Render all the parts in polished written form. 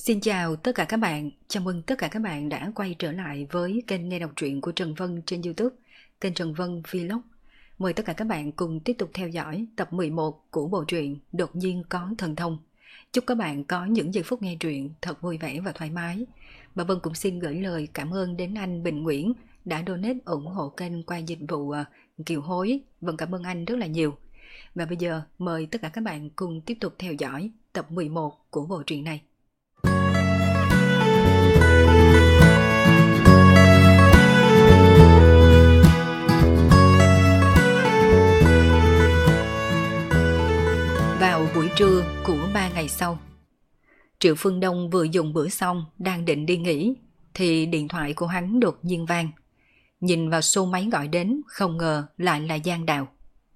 Xin chào tất cả các bạn, chào mừng tất cả các bạn đã quay trở lại với kênh nghe đọc truyện của Trần Vân trên YouTube, kênh Trần Vân Vlog. Mời tất cả các bạn cùng tiếp tục theo dõi tập 11 của bộ truyện Đột nhiên có thần thông. Chúc các bạn có những giây phút nghe truyện thật vui vẻ và thoải mái. Và Vân cũng xin gửi lời cảm ơn đến anh Bình Nguyễn đã donate ủng hộ kênh qua dịch vụ kiều hối. Vân cảm ơn anh rất là nhiều. Và bây giờ mời tất cả các bạn cùng tiếp tục theo dõi tập 11 của bộ truyện này. Vào buổi trưa của 3 ngày sau, Triệu Phương Đông vừa dùng bữa xong đang định đi nghỉ thì điện thoại của hắn đột nhiên vang. Nhìn vào số máy gọi đến, không ngờ lại là Giang Đào.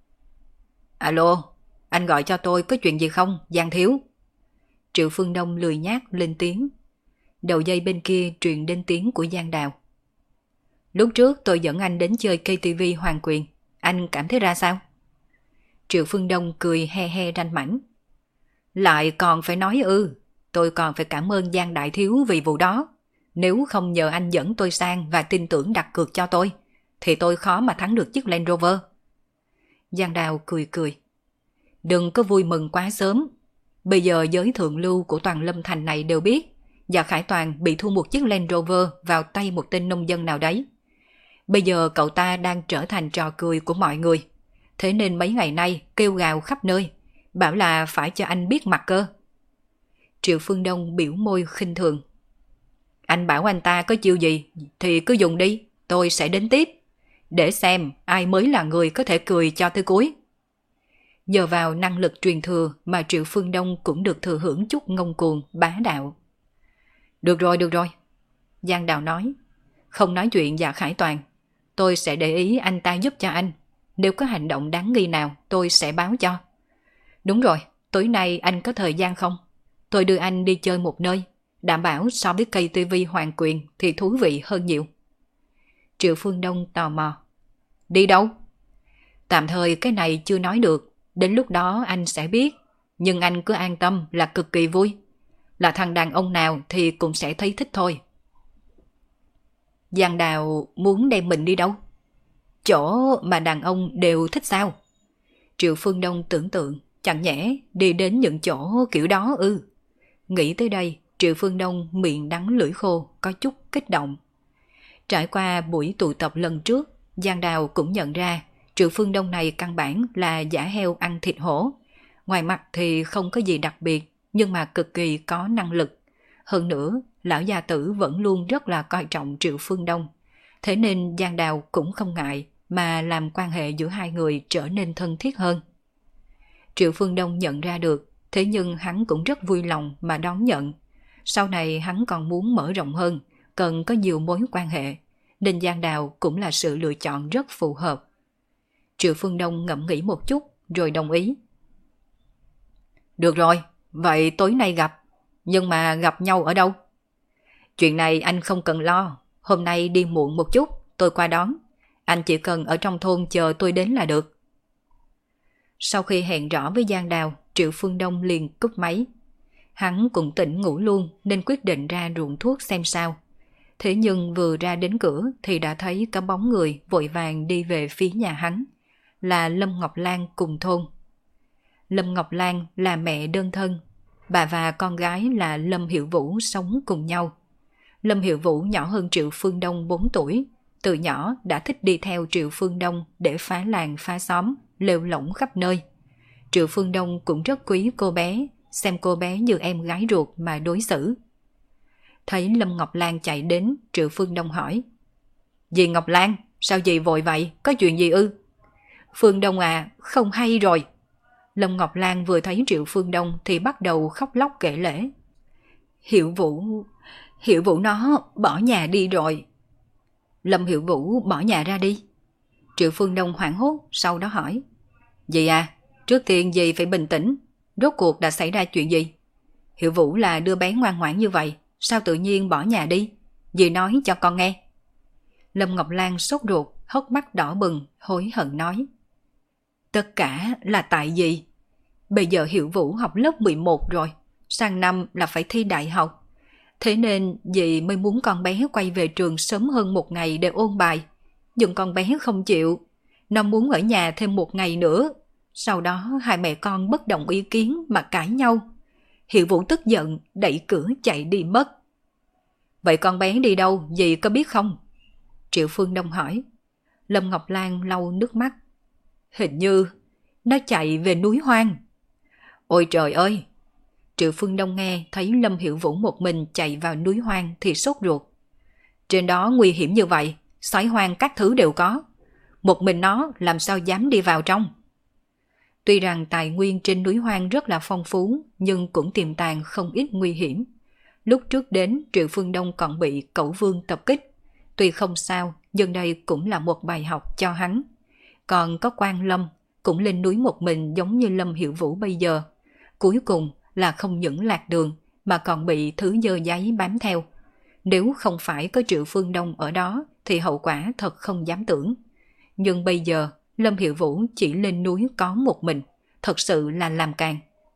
Alo, anh gọi cho tôi có chuyện gì không, Giang thiếu? Triệu Phương Đông lười nhác lên tiếng. Đầu dây bên kia truyền đến tiếng của Giang Đào. Lúc trước tôi dẫn anh đến chơi KTV Hoàng Quyền, anh cảm thấy ra sao? Triệu Phương Đông cười he he ranh mãnh. Lại còn phải nói tôi còn phải cảm ơn Giang Đại Thiếu vì vụ đó. Nếu không nhờ anh dẫn tôi sang và tin tưởng đặt cược cho tôi, thì tôi khó mà thắng được chiếc Land Rover. Giang Đào cười cười. Đừng có vui mừng quá sớm. Bây giờ giới thượng lưu của toàn Lâm Thành này đều biết Dạ Khải Toàn bị thua một chiếc Land Rover vào tay một tên nông dân nào đấy. Bây giờ cậu ta đang trở thành trò cười của mọi người. Thế nên mấy ngày nay kêu gào khắp nơi, bảo là phải cho anh biết mặt cơ. Triệu Phương Đông biểu môi khinh thường. Anh bảo anh ta có chiêu gì thì cứ dùng đi, tôi sẽ đến tiếp. Để xem ai mới là người có thể cười cho tới cuối. Nhờ vào năng lực truyền thừa mà Triệu Phương Đông cũng được thừa hưởng chút ngông cuồng, bá đạo. Được rồi. Giang Đào nói. Không nói chuyện Dạ Khải Toàn. Tôi sẽ để ý anh ta giúp cho anh. Nếu có hành động đáng nghi nào tôi sẽ báo cho. Đúng rồi, tối nay anh có thời gian không? Tôi đưa anh đi chơi một nơi, đảm bảo so với KTV Hoàng Quyền thì thú vị hơn nhiều. Triệu Phương Đông tò mò. Đi đâu? Tạm thời cái này chưa nói được, đến lúc đó anh sẽ biết. Nhưng anh cứ an tâm là cực kỳ vui. Là thằng đàn ông nào thì cũng sẽ thấy thích thôi. Giang Đào muốn đem mình đi đâu? Chỗ mà đàn ông đều thích sao? Triệu Phương Đông tưởng tượng, chẳng nhẽ đi đến những chỗ kiểu đó Nghĩ tới đây, Triệu Phương Đông miệng đắng lưỡi khô, có chút kích động. Trải qua buổi tụ tập lần trước, Giang Đào cũng nhận ra Triệu Phương Đông này căn bản là giả heo ăn thịt hổ. Ngoài mặt thì không có gì đặc biệt, nhưng mà cực kỳ có năng lực. Hơn nữa, lão gia tử vẫn luôn rất là coi trọng Triệu Phương Đông. Thế nên Giang Đào cũng không ngại mà làm quan hệ giữa hai người trở nên thân thiết hơn. Triệu Phương Đông nhận ra được, thế nhưng hắn cũng rất vui lòng mà đón nhận. Sau này hắn còn muốn mở rộng hơn, cần có nhiều mối quan hệ, nên Giang Đào cũng là sự lựa chọn rất phù hợp. Triệu Phương Đông ngẫm nghĩ một chút rồi đồng ý. Được rồi, vậy tối nay gặp, nhưng mà gặp nhau ở đâu? Chuyện này anh không cần lo, hôm nay đi muộn một chút, tôi qua đón. Anh chỉ cần ở trong thôn chờ tôi đến là được. Sau khi hẹn rõ với Giang Đào, Triệu Phương Đông liền cúp máy. Hắn cũng tỉnh ngủ luôn nên quyết định ra ruộng thuốc xem sao. Thế nhưng vừa ra đến cửa thì đã thấy có bóng người vội vàng đi về phía nhà hắn. Là Lâm Ngọc Lan cùng thôn. Lâm Ngọc Lan là mẹ đơn thân. Bà và con gái là Lâm Hiểu Vũ sống cùng nhau. Lâm Hiểu Vũ nhỏ hơn Triệu Phương Đông 4 tuổi. Từ nhỏ đã thích đi theo Triệu Phương Đông để phá làng phá xóm, lêu lổng khắp nơi. Triệu Phương Đông cũng rất quý cô bé, xem cô bé như em gái ruột mà đối xử. Thấy Lâm Ngọc Lan chạy đến, Triệu Phương Đông hỏi. Dì Ngọc Lan, sao dì vội vậy, có chuyện gì ư? Phương Đông à, không hay rồi. Lâm Ngọc Lan vừa thấy Triệu Phương Đông thì bắt đầu khóc lóc kể lể. Hiểu Vũ nó bỏ nhà đi rồi. Lâm Hiểu Vũ bỏ nhà ra đi. Triệu Phương Đông hoảng hốt, sau đó hỏi. Dì à, trước tiên dì phải bình tĩnh. Rốt cuộc đã xảy ra chuyện gì? Hiểu Vũ là đứa bé ngoan ngoãn như vậy, sao tự nhiên bỏ nhà đi? Dì nói cho con nghe. Lâm Ngọc Lan sốt ruột, hốc mắt đỏ bừng, hối hận nói. Tất cả là tại dì. Bây giờ Hiểu Vũ học lớp 11 rồi, sang năm là phải thi đại học. Thế nên dì mới muốn con bé quay về trường sớm hơn một ngày để ôn bài. Nhưng con bé không chịu. Nó muốn ở nhà thêm một ngày nữa. Sau đó hai mẹ con bất đồng ý kiến mà cãi nhau. Hiệu Vũ tức giận đẩy cửa chạy đi mất. Vậy con bé đi đâu dì có biết không? Triệu Phương Đông hỏi. Lâm Ngọc Lan lau nước mắt. Hình như nó chạy về núi hoang. Ôi trời ơi! Triệu Phương Đông nghe thấy Lâm Hiểu Vũ một mình chạy vào núi hoang thì sốt ruột. Trên đó nguy hiểm như vậy, sói hoang các thứ đều có. Một mình nó làm sao dám đi vào trong? Tuy rằng tài nguyên trên núi hoang rất là phong phú, nhưng cũng tiềm tàng không ít nguy hiểm. Lúc trước đến, Triệu Phương Đông còn bị Cẩu Vương tập kích. Tuy không sao, nhưng đây cũng là một bài học cho hắn. Còn có Quan Lâm, cũng lên núi một mình giống như Lâm Hiểu Vũ bây giờ. Cuối cùng là không những lạc đường, mà còn bị thứ dơ giấy bám theo. Nếu không phải có Triệu Phương Đông ở đó, thì hậu quả thật không dám tưởng. Nhưng bây giờ, Lâm Hiểu Vũ chỉ lên núi có một mình, thật sự là làm càng.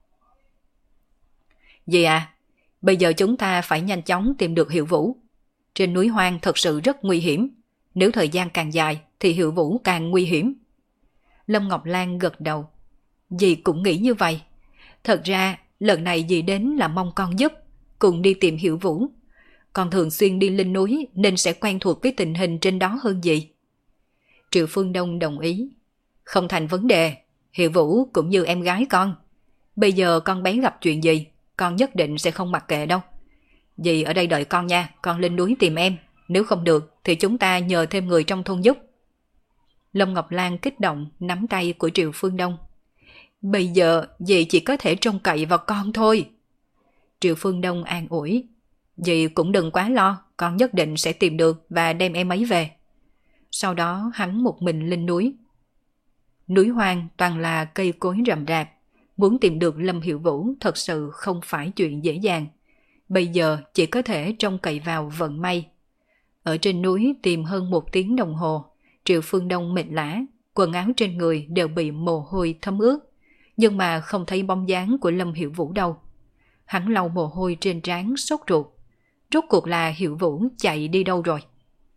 Dì à, bây giờ chúng ta phải nhanh chóng tìm được Hiểu Vũ. Trên núi hoang thật sự rất nguy hiểm, nếu thời gian càng dài thì Hiểu Vũ càng nguy hiểm. Lâm Ngọc Lan gật đầu. Dì cũng nghĩ như vậy. Thật ra, lần này dì đến là mong con giúp, cùng đi tìm Hiểu Vũ. Con thường xuyên đi lên núi nên sẽ quen thuộc với tình hình trên đó hơn dì. Triệu Phương Đông đồng ý. Không thành vấn đề, Hiểu Vũ cũng như em gái con. Bây giờ con bé gặp chuyện gì, con nhất định sẽ không mặc kệ đâu. Dì ở đây đợi con nha, con lên núi tìm em. Nếu không được thì chúng ta nhờ thêm người trong thôn giúp. Lâm Ngọc Lan kích động nắm tay của Triệu Phương Đông. Bây giờ dì chỉ có thể trông cậy vào con thôi. Triệu Phương Đông an ủi. Dì cũng đừng quá lo, con nhất định sẽ tìm được và đem em ấy về. Sau đó hắn một mình lên núi. Núi hoang toàn là cây cối rậm rạp. Muốn tìm được Lâm Hiểu Vũ thật sự không phải chuyện dễ dàng. Bây giờ chỉ có thể trông cậy vào vận may. Ở trên núi tìm hơn 1 tiếng đồng hồ. Triệu Phương Đông mệt lả, quần áo trên người đều bị mồ hôi thấm ướt. Nhưng mà không thấy bóng dáng của Lâm Hiểu Vũ đâu. Hắn lau mồ hôi trên trán sốt ruột. Rốt cuộc là Hiểu Vũ chạy đi đâu rồi?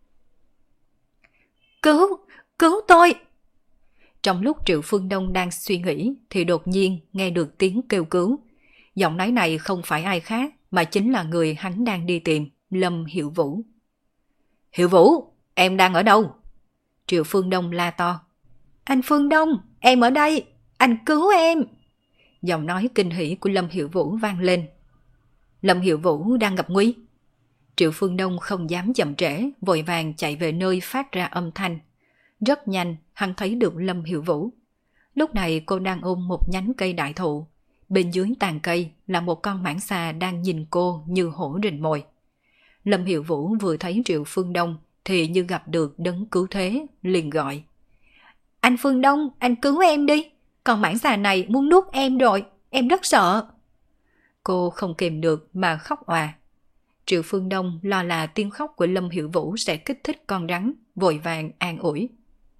Cứu! Cứu tôi! Trong lúc Triệu Phương Đông đang suy nghĩ thì đột nhiên nghe được tiếng kêu cứu. Giọng nói này không phải ai khác mà chính là người hắn đang đi tìm, Lâm Hiểu Vũ. Hiểu Vũ, em đang ở đâu? Triệu Phương Đông la to. Anh Phương Đông, em ở đây, anh cứu em! Giọng nói kinh hỉ của Lâm Hiểu Vũ vang lên. Lâm Hiểu Vũ đang gặp nguy. Triệu Phương Đông không dám chậm trễ, vội vàng chạy về nơi phát ra âm thanh. Rất nhanh, hắn thấy được Lâm Hiểu Vũ. Lúc này cô đang ôm một nhánh cây đại thụ. Bên dưới tàn cây là một con mãng xà đang nhìn cô như hổ rình mồi. Lâm Hiểu Vũ vừa thấy Triệu Phương Đông thì như gặp được đấng cứu thế, liền gọi. Anh Phương Đông, anh cứu em đi. Con mãng xà này muốn nuốt em rồi, em rất sợ. Cô không kìm được mà khóc òa. Triệu Phương Đông lo là tiếng khóc của Lâm Hiểu Vũ sẽ kích thích con rắn, vội vàng an ủi.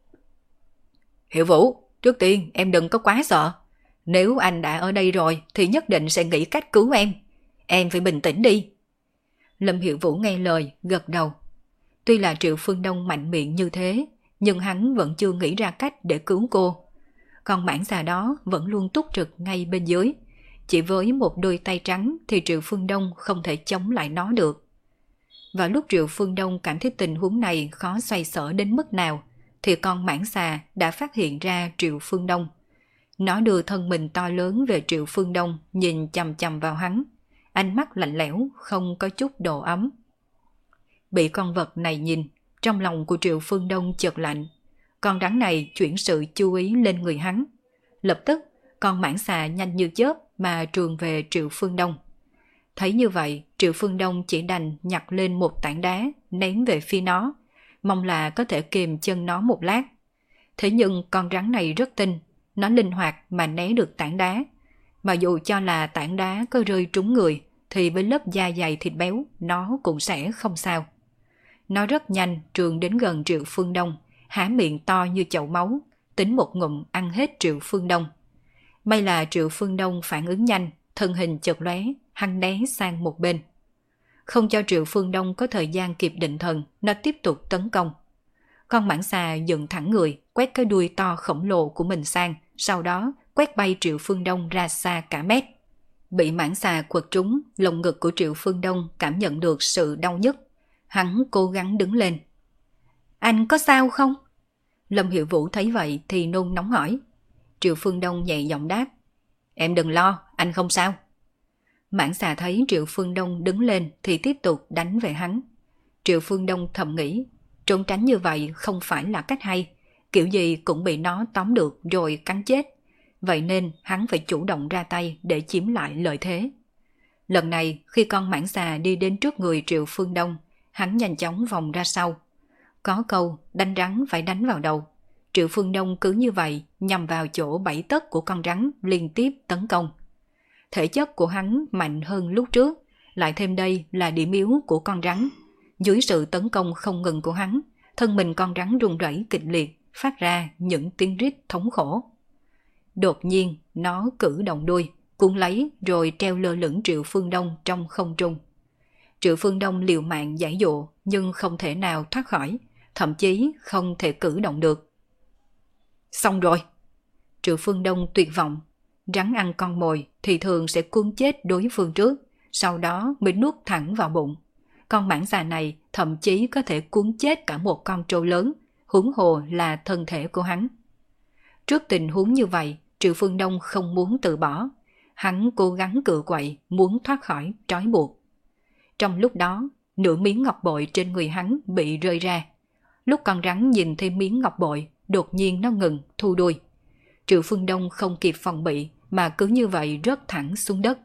Hiểu Vũ, trước tiên em đừng có quá sợ. Nếu anh đã ở đây rồi thì nhất định sẽ nghĩ cách cứu em. Em phải bình tĩnh đi. Lâm Hiểu Vũ nghe lời, gật đầu. Tuy là Triệu Phương Đông mạnh miệng như thế, nhưng hắn vẫn chưa nghĩ ra cách để cứu cô. Còn mãng xà đó vẫn luôn túc trực ngay bên dưới. Chỉ với một đôi tay trắng thì Triệu Phương Đông không thể chống lại nó được. Và lúc Triệu Phương Đông cảm thấy tình huống này khó xoay sở đến mức nào, thì con mãng xà đã phát hiện ra Triệu Phương Đông. Nó đưa thân mình to lớn về Triệu Phương Đông, nhìn chằm chằm vào hắn. Ánh mắt lạnh lẽo, không có chút độ ấm. Bị con vật này nhìn, trong lòng của Triệu Phương Đông chợt lạnh. Con rắn này chuyển sự chú ý lên người hắn. Lập tức, con mãng xà nhanh như chớp mà trườn về Triệu Phương Đông. Thấy như vậy, Triệu Phương Đông chỉ đành nhặt lên một tảng đá, ném về phía nó, mong là có thể kìm chân nó một lát. Thế nhưng con rắn này rất tinh, nó linh hoạt mà né được tảng đá. Mà dù cho là tảng đá có rơi trúng người, thì với lớp da dày thịt béo, nó cũng sẽ không sao. Nó rất nhanh trườn đến gần Triệu Phương Đông, há miệng to như chậu máu, tính một ngụm ăn hết Triệu Phương Đông. May là Triệu Phương Đông phản ứng nhanh, thân hình chợt lóe, hắn né sang một bên. Không cho Triệu Phương Đông có thời gian kịp định thần, nó tiếp tục tấn công. Con mãng xà dựng thẳng người, quét cái đuôi to khổng lồ của mình sang, sau đó quét bay Triệu Phương Đông ra xa cả mét. Bị mãng xà quật trúng, lồng ngực của Triệu Phương Đông cảm nhận được sự đau nhức. Hắn cố gắng đứng lên. Anh có sao không? Lâm Hiểu Vũ thấy vậy thì nôn nóng hỏi. Triệu Phương Đông nhẹ giọng đáp. Em đừng lo, anh không sao. Mãng xà thấy Triệu Phương Đông đứng lên thì tiếp tục đánh về hắn. Triệu Phương Đông thầm nghĩ, trốn tránh như vậy không phải là cách hay, kiểu gì cũng bị nó tóm được rồi cắn chết. Vậy nên hắn phải chủ động ra tay để chiếm lại lợi thế. Lần này khi con mãng xà đi đến trước người Triệu Phương Đông, hắn nhanh chóng vòng ra sau. Có câu đánh rắn phải đánh vào đầu. Triệu Phương Đông cứ như vậy nhằm vào chỗ 7 tấc của con rắn liên tiếp tấn công. Thể chất của hắn mạnh hơn lúc trước, lại thêm đây là điểm yếu của con rắn. Dưới sự tấn công không ngừng của hắn, thân mình con rắn run rẩy kịch liệt, phát ra những tiếng rít thống khổ. Đột nhiên, nó cử động đuôi, cuốn lấy rồi treo lơ lửng Triệu Phương Đông trong không trung. Triệu Phương Đông liều mạng giãy giụa nhưng không thể nào thoát khỏi, thậm chí không thể cử động được. Xong rồi! Triệu Phương Đông tuyệt vọng. Rắn ăn con mồi thì thường sẽ cuốn chết đối phương trước, sau đó mới nuốt thẳng vào bụng. Con mãng xà này thậm chí có thể cuốn chết cả một con trâu lớn, huống hồ là thân thể của hắn. Trước tình huống như vậy, Triệu Phương Đông không muốn từ bỏ. Hắn cố gắng cự quậy, muốn thoát khỏi trói buộc. Trong lúc đó, nửa miếng ngọc bội trên người hắn bị rơi ra. Lúc con rắn nhìn thấy miếng ngọc bội, đột nhiên nó ngừng, thu đuôi. Triệu Phương Đông không kịp phòng bị, mà cứ như vậy rớt thẳng xuống đất.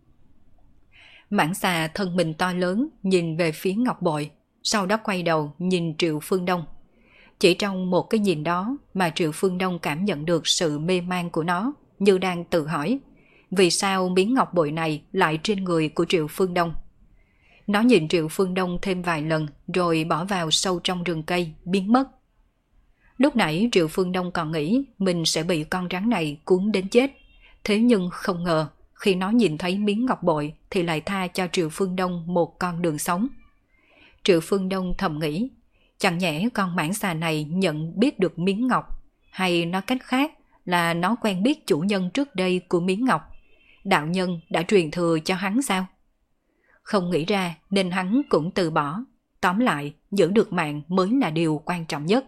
Mãng xà thân mình to lớn nhìn về phía ngọc bội, sau đó quay đầu nhìn Triệu Phương Đông. Chỉ trong một cái nhìn đó mà Triệu Phương Đông cảm nhận được sự mê man của nó, như đang tự hỏi, vì sao miếng ngọc bội này lại trên người của Triệu Phương Đông. Nó nhìn Triệu Phương Đông thêm vài lần rồi bỏ vào sâu trong rừng cây, biến mất. Lúc nãy Triệu Phương Đông còn nghĩ mình sẽ bị con rắn này cuốn đến chết, thế nhưng không ngờ khi nó nhìn thấy miếng ngọc bội thì lại tha cho Triệu Phương Đông một con đường sống. Triệu Phương Đông thầm nghĩ, chẳng nhẽ con mãng xà này nhận biết được miếng ngọc, hay nói cách khác là nó quen biết chủ nhân trước đây của miếng ngọc. Đạo nhân đã truyền thừa cho hắn sao? Không nghĩ ra nên hắn cũng từ bỏ. Tóm lại, giữ được mạng mới là điều quan trọng nhất.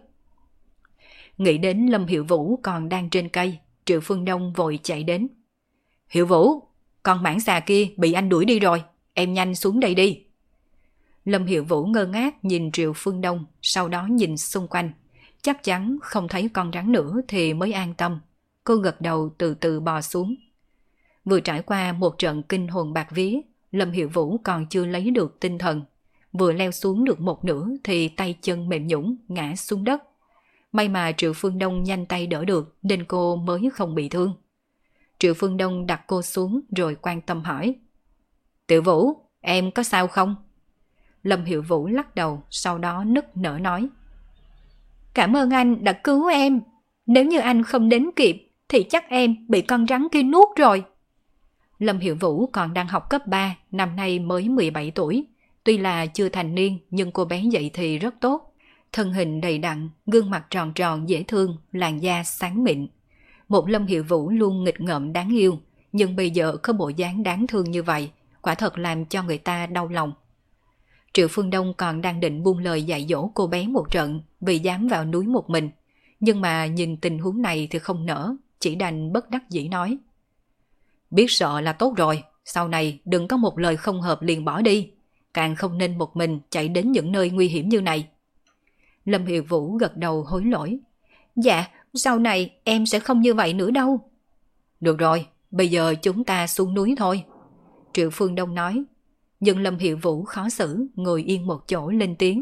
Nghĩ đến Lâm Hiểu Vũ còn đang trên cây, Triệu Phương Đông vội chạy đến. Hiểu Vũ, con mãng xà kia bị anh đuổi đi rồi, em nhanh xuống đây đi. Lâm Hiểu Vũ ngơ ngác nhìn Triệu Phương Đông, sau đó nhìn xung quanh. Chắc chắn không thấy con rắn nữa thì mới an tâm. Cô gật đầu từ từ bò xuống. Vừa trải qua một trận kinh hồn bạt vía, Lâm Hiểu Vũ còn chưa lấy được tinh thần. Vừa leo xuống được một nửa thì tay chân mềm nhũn ngã xuống đất. May mà Triệu Phương Đông nhanh tay đỡ được nên cô mới không bị thương. Triệu Phương Đông đặt cô xuống rồi quan tâm hỏi. Tiểu Vũ, em có sao không? Lâm Hiểu Vũ lắc đầu, sau đó nức nở nói. Cảm ơn anh đã cứu em. Nếu như anh không đến kịp thì chắc em bị con rắn kia nuốt rồi. Lâm Hiểu Vũ còn đang học cấp 3, năm nay mới 17 tuổi. Tuy là chưa thành niên nhưng cô bé dậy thì rất tốt. Thân hình đầy đặn, gương mặt tròn tròn dễ thương, làn da sáng mịn. Một Lâm Hiểu Vũ luôn nghịch ngợm đáng yêu, nhưng bây giờ có bộ dáng đáng thương như vậy, quả thật làm cho người ta đau lòng. Triệu Phương Đông còn đang định buông lời dạy dỗ cô bé một trận vì dám vào núi một mình, nhưng mà nhìn tình huống này thì không nỡ, chỉ đành bất đắc dĩ nói. Biết sợ là tốt rồi, sau này đừng có một lời không hợp liền bỏ đi, càng không nên một mình chạy đến những nơi nguy hiểm như này. Lâm Hiểu Vũ gật đầu hối lỗi. Dạ, sau này em sẽ không như vậy nữa đâu. Được rồi, bây giờ chúng ta xuống núi thôi. Triệu Phương Đông nói. Nhưng Lâm Hiểu Vũ khó xử, ngồi yên một chỗ lên tiếng.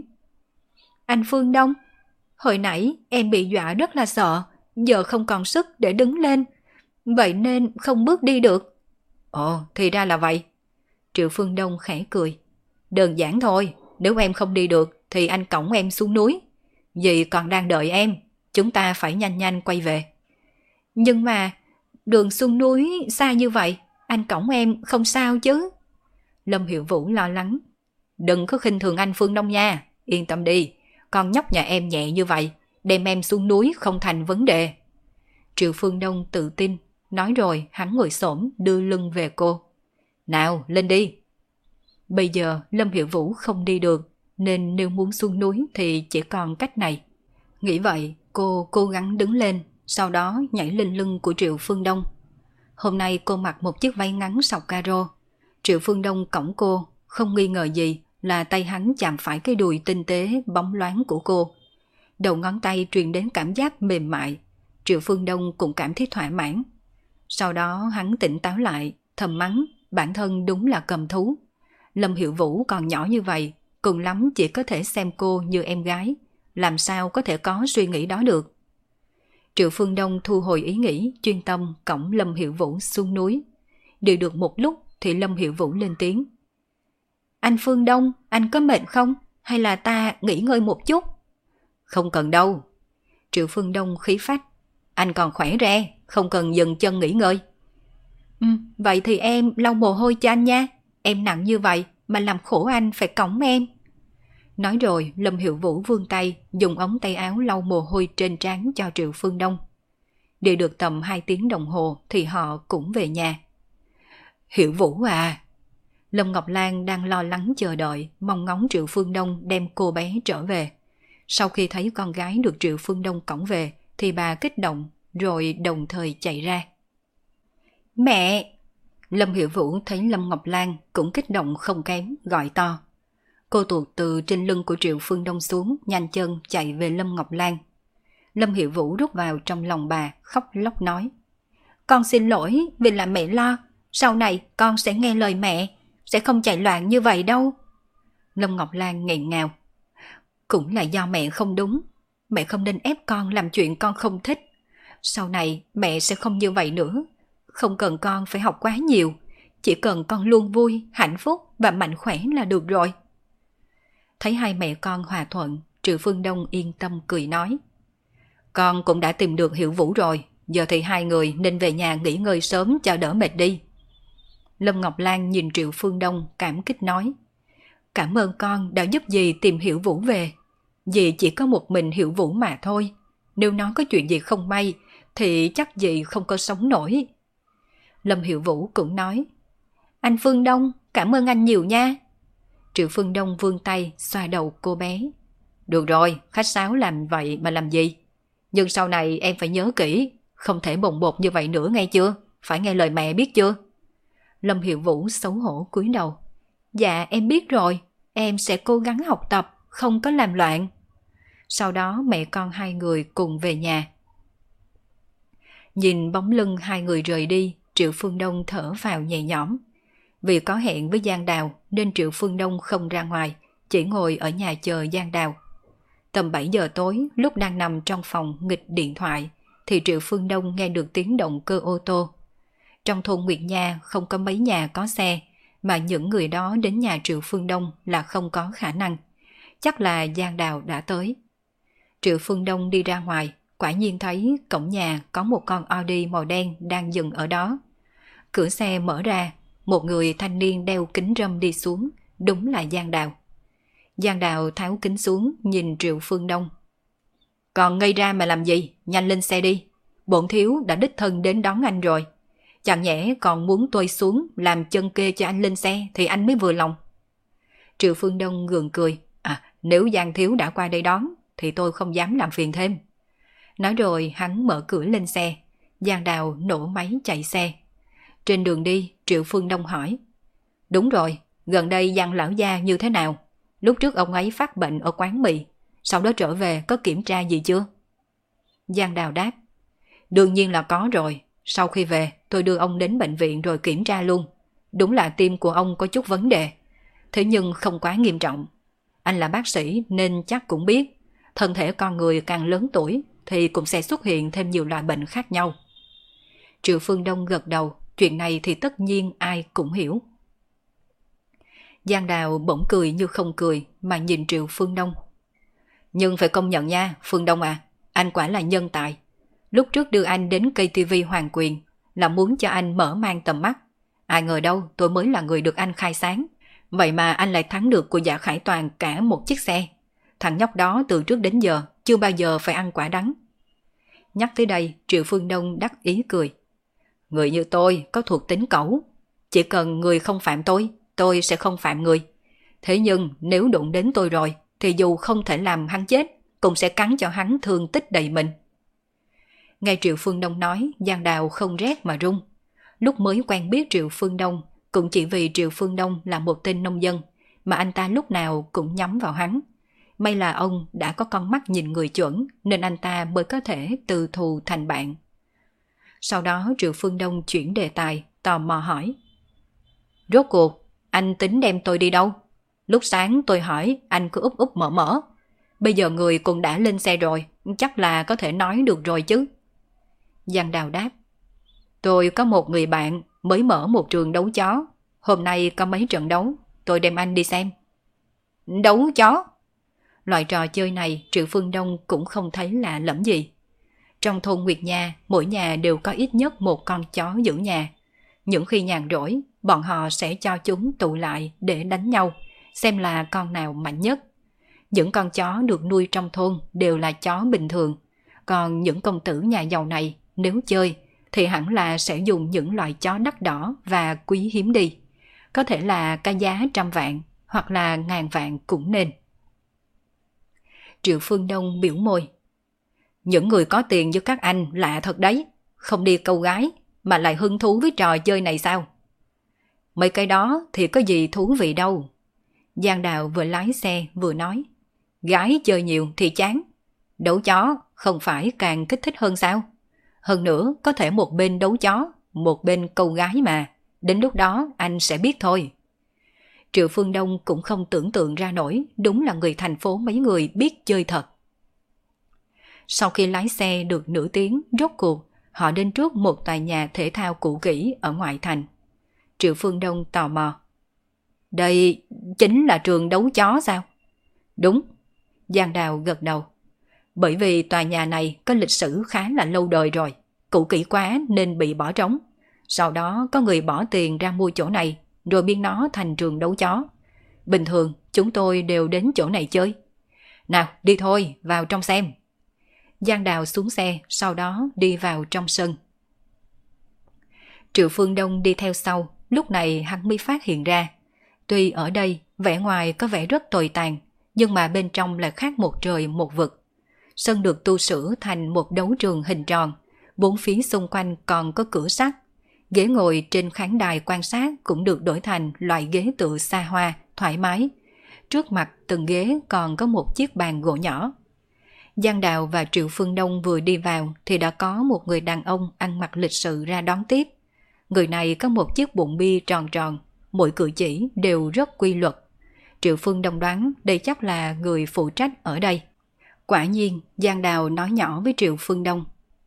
Anh Phương Đông, hồi nãy em bị dọa rất là sợ, giờ không còn sức để đứng lên, vậy nên không bước đi được. Ồ, thì ra là vậy. Triệu Phương Đông khẽ cười. Đơn giản thôi, nếu em không đi được thì anh cõng em xuống núi. Dì còn đang đợi em, chúng ta phải nhanh nhanh quay về. Nhưng mà đường xuống núi xa như vậy, anh cõng em không sao chứ? Lâm Hiểu Vũ lo lắng. đừng có khinh thường anh Phương Đông nha. Yên tâm đi, con nhóc nhà em nhẹ như vậy, đem em xuống núi không thành vấn đề. Triệu Phương Đông tự tin, nói rồi hắn ngồi xổm đưa lưng về cô. Nào, lên đi. Bây giờ Lâm Hiểu Vũ không đi được, nên nếu muốn xuống núi thì chỉ còn cách này. Nghĩ vậy, cô cố gắng đứng lên, sau đó nhảy lên lưng của Triệu Phương Đông. Hôm nay cô mặc một chiếc váy ngắn sọc caro. Triệu Phương Đông cõng cô, không nghi ngờ gì là tay hắn chạm phải cái đùi tinh tế bóng loáng của cô. Đầu ngón tay truyền đến cảm giác mềm mại. Triệu Phương Đông cũng cảm thấy thỏa mãn. Sau đó hắn tỉnh táo lại, thầm mắng bản thân đúng là cầm thú. Lâm Hiểu Vũ còn nhỏ như vậy, cùng lắm chỉ có thể xem cô như em gái, làm sao có thể có suy nghĩ đó được. Triệu Phương Đông thu hồi ý nghĩ, chuyên tâm cõng Lâm Hiểu Vũ xuống núi. Đi được một lúc thì Lâm Hiểu Vũ lên tiếng. Anh Phương Đông, anh có mệt không? Hay là ta nghỉ ngơi một chút? Không cần đâu. Triệu Phương Đông khí phách. Anh còn khỏe re, không cần dừng chân nghỉ ngơi. Vậy thì em lau mồ hôi cho anh nha. Em nặng như vậy mà làm khổ anh phải cõng em. Nói rồi Lâm Hiểu Vũ vươn tay, dùng ống tay áo lau mồ hôi trên trán cho Triệu Phương Đông. Đi được tầm 2 tiếng đồng hồ thì họ cũng về nhà. Hiểu Vũ à! Lâm Ngọc Lan đang lo lắng chờ đợi, mong ngóng Triệu Phương Đông đem cô bé trở về. Sau khi thấy con gái được Triệu Phương Đông cõng về thì bà kích động, rồi đồng thời chạy ra. Mẹ! Lâm Hiểu Vũ thấy Lâm Ngọc Lan cũng kích động không kém, gọi to. Cô tuột từ trên lưng của Triệu Phương Đông xuống, nhanh chân chạy về Lâm Ngọc Lan. Lâm Hiểu Vũ rút vào trong lòng bà, khóc lóc nói. Con xin lỗi vì làm mẹ lo, sau này con sẽ nghe lời mẹ, sẽ không chạy loạn như vậy đâu. Lâm Ngọc Lan nghẹn ngào. Cũng là do mẹ không đúng, mẹ không nên ép con làm chuyện con không thích. Sau này mẹ sẽ không như vậy nữa, không cần con phải học quá nhiều, chỉ cần con luôn vui, hạnh phúc và mạnh khỏe là được rồi. Thấy hai mẹ con hòa thuận, Triệu Phương Đông yên tâm cười nói. Con cũng đã tìm được Hiểu Vũ rồi, giờ thì hai người nên về nhà nghỉ ngơi sớm cho đỡ mệt đi. Lâm Ngọc Lan nhìn Triệu Phương Đông cảm kích nói. Cảm ơn con đã giúp dì tìm Hiểu Vũ về. Dì chỉ có một mình Hiểu Vũ mà thôi. Nếu nó có chuyện gì không may thì chắc dì không có sống nổi. Lâm Hiểu Vũ cũng nói. Anh Phương Đông, cảm ơn anh nhiều nha. Triệu Phương Đông vươn tay xoa đầu cô bé. Được rồi, khách sáo làm vậy mà làm gì? Nhưng sau này em phải nhớ kỹ, không thể bồng bột như vậy nữa nghe chưa? Phải nghe lời mẹ biết chưa? Lâm Hiểu Vũ xấu hổ cúi đầu. Dạ em biết rồi, em sẽ cố gắng học tập, không có làm loạn. Sau đó mẹ con hai người cùng về nhà. Nhìn bóng lưng hai người rời đi, Triệu Phương Đông thở vào nhẹ nhõm. Vì có hẹn với Giang Đào nên Triệu Phương Đông không ra ngoài, chỉ ngồi ở nhà chờ Giang Đào. Tầm 7 giờ tối, lúc đang nằm trong phòng nghịch điện thoại, thì Triệu Phương Đông nghe được tiếng động cơ ô tô. Trong thôn Nguyệt Nha không có mấy nhà có xe, mà những người đó đến nhà Triệu Phương Đông là không có khả năng. Chắc là Giang Đào đã tới. Triệu Phương Đông đi ra ngoài, quả nhiên thấy cổng nhà có một con Audi màu đen đang dừng ở đó. Cửa xe mở ra, một người thanh niên đeo kính râm đi xuống, đúng là Giang Đào. Giang Đào tháo kính xuống nhìn Triệu Phương Đông. Còn ngây ra mà làm gì, nhanh lên xe đi. Bổn thiếu đã đích thân đến đón anh rồi. Chẳng nhẽ còn muốn tôi xuống làm chân kê cho anh lên xe thì anh mới vừa lòng. Triệu Phương Đông gượng cười. Nếu Giang thiếu đã qua đây đón thì tôi không dám làm phiền thêm. Nói rồi hắn mở cửa lên xe. Giang Đào nổ máy chạy xe. Trên đường đi, Triệu Phương Đông hỏi. Đúng rồi, gần đây Giang lão gia như thế nào? Lúc trước ông ấy phát bệnh ở quán mì, sau đó trở về có kiểm tra gì chưa? Giang Đào đáp. Đương nhiên là có rồi. Sau khi về, tôi đưa ông đến bệnh viện rồi kiểm tra luôn. Đúng là tim của ông có chút vấn đề. Thế nhưng không quá nghiêm trọng. Anh là bác sĩ nên chắc cũng biết, thân thể con người càng lớn tuổi thì cũng sẽ xuất hiện thêm nhiều loại bệnh khác nhau. Triệu Phương Đông gật đầu, chuyện này thì tất nhiên ai cũng hiểu. Giang Đào bỗng cười như không cười mà nhìn Triệu Phương Đông. Nhưng phải công nhận nha, Phương Đông à, anh quả là nhân tài. Lúc trước đưa anh đến KTV Hoàng Quyền là muốn cho anh mở mang tầm mắt. Ai ngờ đâu tôi mới là người được anh khai sáng. Vậy mà anh lại thắng được của Dạ Khải Toàn cả một chiếc xe. Thằng nhóc đó từ trước đến giờ chưa bao giờ phải ăn quả đắng. Nhắc tới đây, Triệu Phương Đông đắc ý cười. Người như tôi có thuộc tính cẩu. Chỉ cần người không phạm tôi sẽ không phạm người. Thế nhưng nếu đụng đến tôi rồi, thì dù không thể làm hắn chết, cũng sẽ cắn cho hắn thương tích đầy mình. Nghe Triệu Phương Đông nói, Giang Đào không rét mà run. Lúc mới quen biết Triệu Phương Đông, cũng chỉ vì Triệu Phương Đông là một tên nông dân, mà anh ta lúc nào cũng nhắm vào hắn. May là ông đã có con mắt nhìn người chuẩn, nên anh ta mới có thể từ thù thành bạn. Sau đó Triệu Phương Đông chuyển đề tài, tò mò hỏi. Rốt cuộc, anh tính đem tôi đi đâu? Lúc sáng tôi hỏi, anh cứ úp úp mở mở. Bây giờ người cũng đã lên xe rồi, chắc là có thể nói được rồi chứ. Giang Đào đáp. Tôi có một người bạn mới mở một trường đấu chó. Hôm nay có mấy trận đấu, tôi đem anh đi xem. Đấu chó? Loại trò chơi này Triệu Phương Đông cũng không thấy lạ lẫm gì. Trong thôn Nguyệt Nha, mỗi nhà đều có ít nhất một con chó giữ nhà. Những khi nhàn rỗi, bọn họ sẽ cho chúng tụ lại để đánh nhau, xem là con nào mạnh nhất. Những con chó được nuôi trong thôn đều là chó bình thường. Còn những công tử nhà giàu này, nếu chơi, thì hẳn là sẽ dùng những loại chó đắt đỏ và quý hiếm đi. Có thể là cái giá 100 vạn, hoặc là 1000 vạn cũng nên. Triệu Phương Đông biểu môi. Những người có tiền như các anh lạ thật đấy. Không đi câu gái, mà lại hứng thú với trò chơi này sao? Mấy cái đó thì có gì thú vị đâu. Giang Đào vừa lái xe vừa nói. Gái chơi nhiều thì chán. Đấu chó không phải càng kích thích hơn sao? Hơn nữa có thể một bên đấu chó, một bên câu gái mà. Đến lúc đó anh sẽ biết thôi. Triệu Phương Đông cũng không tưởng tượng ra nổi, đúng là người thành phố mấy người biết chơi thật. Sau khi lái xe được nửa tiếng, rốt cuộc, họ đến trước một tòa nhà thể thao cũ kỹ ở ngoại thành. Triệu Phương Đông tò mò. Đây chính là trường đấu chó sao? Đúng. Giang Đào gật đầu. Bởi vì tòa nhà này có lịch sử khá là lâu đời rồi, cũ kỹ quá nên bị bỏ trống. Sau đó có người bỏ tiền ra mua chỗ này, rồi biến nó thành trường đấu chó. Bình thường chúng tôi đều đến chỗ này chơi. Nào đi thôi, vào trong xem. Giang Đào xuống xe, sau đó đi vào trong sân. Triệu Phương Đông đi theo sau, lúc này hắn mới phát hiện ra. Tuy ở đây vẻ ngoài có vẻ rất tồi tàn, nhưng mà bên trong lại khác một trời một vực. Sân được tu sửa thành một đấu trường hình tròn, bốn phía xung quanh còn có cửa sắt. Ghế ngồi trên khán đài quan sát cũng được đổi thành loại ghế tựa xa hoa, thoải mái. Trước mặt từng ghế còn có một chiếc bàn gỗ nhỏ. Giang Đào và Triệu Phương Đông vừa đi vào thì đã có một người đàn ông ăn mặc lịch sự ra đón tiếp. Người này có một chiếc bụng bia tròn tròn, mỗi cử chỉ đều rất quy luật. Triệu Phương Đông đoán đây chắc là người phụ trách ở đây. Quả nhiên, Giang Đào nói nhỏ với Triệu Phương Đông.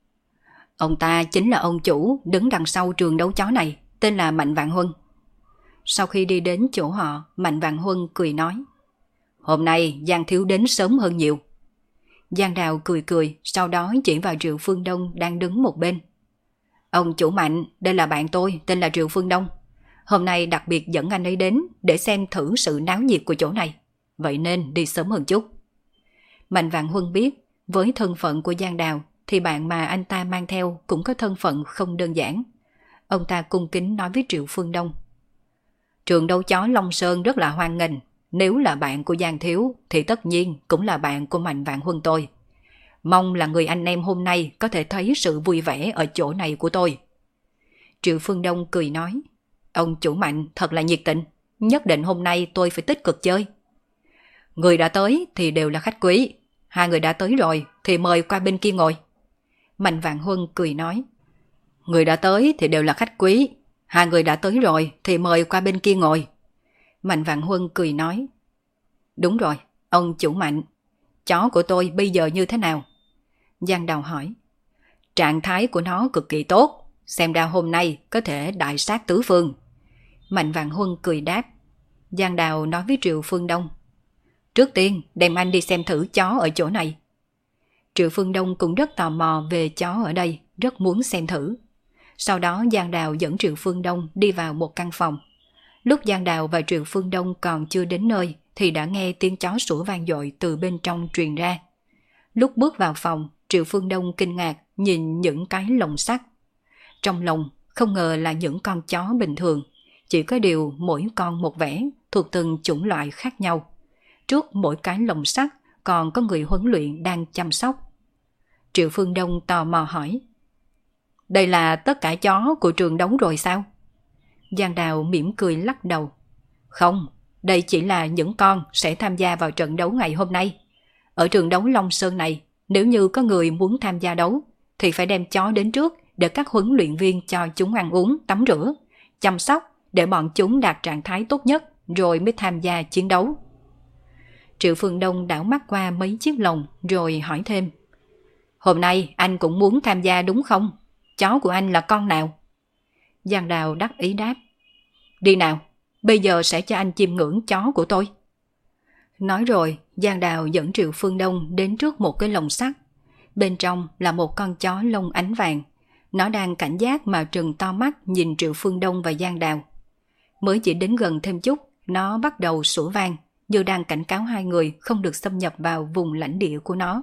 Ông ta chính là ông chủ đứng đằng sau trường đấu chó này, tên là Mạnh Vạn Huân. Sau khi đi đến chỗ họ, Mạnh Vạn Huân cười nói. Hôm nay Giang thiếu đến sớm hơn nhiều. Giang Đào cười cười, sau đó chỉ vào Triệu Phương Đông đang đứng một bên. Ông chủ Mạnh, đây là bạn tôi, tên là Triệu Phương Đông. Hôm nay đặc biệt dẫn anh ấy đến để xem thử sự náo nhiệt của chỗ này. Vậy nên đi sớm hơn chút. Mạnh Vạn Huân biết, với thân phận của Giang Đào, thì bạn mà anh ta mang theo cũng có thân phận không đơn giản. Ông ta cung kính nói với Triệu Phương Đông. Trường đấu chó Long Sơn rất là hoan nghênh. Nếu là bạn của Giang Thiếu thì tất nhiên cũng là bạn của Mạnh Vạn Huân tôi. Mong là người anh em hôm nay có thể thấy sự vui vẻ ở chỗ này của tôi. Triệu Phương Đông cười nói. Ông chủ Mạnh thật là nhiệt tình. Nhất định hôm nay tôi phải tích cực chơi. Người đã tới thì đều là khách quý. Hai người đã tới rồi thì mời qua bên kia ngồi. Mạnh Vạn Huân cười nói. Người đã tới thì đều là khách quý. Hai người đã tới rồi thì mời qua bên kia ngồi. Mạnh Vạn Huân cười nói. Đúng rồi, ông chủ Mạnh. Chó của tôi bây giờ như thế nào? Giang Đào hỏi. Trạng thái của nó cực kỳ tốt. Xem ra hôm nay có thể đại sát tứ phương. Mạnh Vạn Huân cười đáp. Giang Đào nói với Triệu Phương Đông. Trước tiên đem anh đi xem thử chó ở chỗ này. Triệu Phương Đông cũng rất tò mò về chó ở đây, rất muốn xem thử. Sau đó Giang Đào dẫn Triệu Phương Đông đi vào một căn phòng. Lúc Giang Đào và Triệu Phương Đông còn chưa đến nơi thì đã nghe tiếng chó sủa vang dội từ bên trong truyền ra. Lúc bước vào phòng, Triệu Phương Đông kinh ngạc nhìn những cái lồng sắt. Trong lồng không ngờ là những con chó bình thường, chỉ có điều mỗi con một vẻ, thuộc từng chủng loại khác nhau. Trước mỗi cái lồng sắt còn có người huấn luyện đang chăm sóc. Triệu Phương Đông tò mò hỏi: đây là tất cả chó của trường đấu rồi sao? Giang Đào mỉm cười lắc đầu: không, đây chỉ là những con sẽ tham gia vào trận đấu ngày hôm nay. Ở trường đấu Long Sơn này, nếu như có người muốn tham gia đấu thì phải đem chó đến trước để các huấn luyện viên cho chúng ăn uống, tắm rửa, chăm sóc để bọn chúng đạt trạng thái tốt nhất rồi mới tham gia chiến đấu. Triệu Phương Đông đảo mắt qua mấy chiếc lồng rồi hỏi thêm: hôm nay anh cũng muốn tham gia đúng không? Chó của anh là con nào? Giang Đào đắc ý đáp: đi nào, bây giờ sẽ cho anh chiêm ngưỡng chó của tôi. Nói rồi, Giang Đào dẫn Triệu Phương Đông đến trước một cái lồng sắt. Bên trong là một con chó lông ánh vàng. Nó đang cảnh giác mà trừng to mắt nhìn Triệu Phương Đông và Giang Đào. Mới chỉ đến gần thêm chút, nó bắt đầu sủa vang, như đang cảnh cáo hai người không được xâm nhập vào vùng lãnh địa của nó.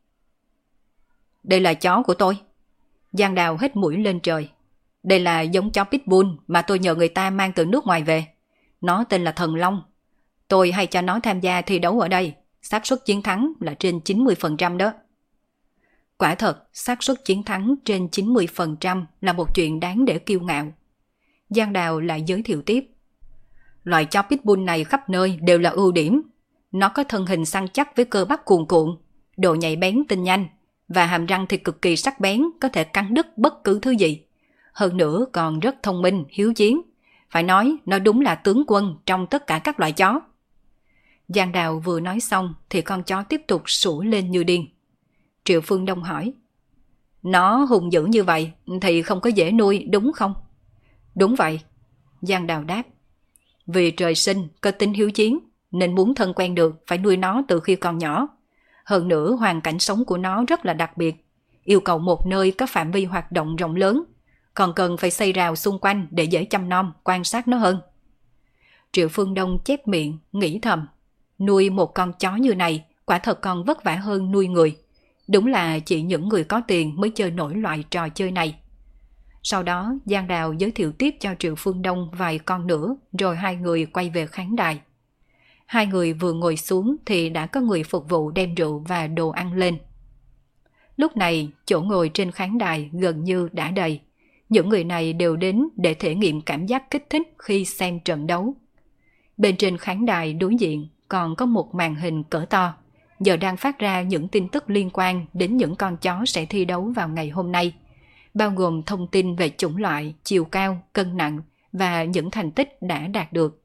Đây là chó của tôi. Giang Đào hít mũi lên trời. Đây là giống chó Pitbull mà tôi nhờ người ta mang từ nước ngoài về. Nó tên là Thần Long. Tôi hay cho nó tham gia thi đấu ở đây. Xác suất chiến thắng là trên 90% đó. Quả thật, xác suất chiến thắng trên 90% là một chuyện đáng để kiêu ngạo. Giang Đào lại giới thiệu tiếp: loài chó Pitbull này khắp nơi đều là ưu điểm. Nó có thân hình săn chắc với cơ bắp cuồn cuộn, độ nhạy bén tinh nhanh, và hàm răng thì cực kỳ sắc bén, có thể cắn đứt bất cứ thứ gì. Hơn nữa còn rất thông minh, hiếu chiến. Phải nói nó đúng là tướng quân trong tất cả các loại chó. Giang Đào vừa nói xong thì con chó tiếp tục sủa lên như điên. Triệu Phương Đông hỏi: nó hung dữ như vậy thì không có dễ nuôi đúng không? Đúng vậy, Giang Đào đáp. Vì trời sinh có tính hiếu chiến nên muốn thân quen được phải nuôi nó từ khi còn nhỏ. Hơn nữa hoàn cảnh sống của nó rất là đặc biệt, yêu cầu một nơi có phạm vi hoạt động rộng lớn, còn cần phải xây rào xung quanh để dễ chăm nom, quan sát nó hơn. Triệu Phương Đông chép miệng, nghĩ thầm: nuôi một con chó như này quả thật còn vất vả hơn nuôi người. Đúng là chỉ những người có tiền mới chơi nổi loại trò chơi này. Sau đó Giang Đào giới thiệu tiếp cho Triệu Phương Đông vài con nữa, rồi hai người quay về khán đài. Hai người vừa ngồi xuống thì đã có người phục vụ đem rượu và đồ ăn lên. Lúc này chỗ ngồi trên khán đài gần như đã đầy. Những người này đều đến để thể nghiệm cảm giác kích thích khi xem trận đấu. Bên trên khán đài đối diện còn có một màn hình cỡ to, giờ đang phát ra những tin tức liên quan đến những con chó sẽ thi đấu vào ngày hôm nay, bao gồm thông tin về chủng loại, chiều cao, cân nặng và những thành tích đã đạt được.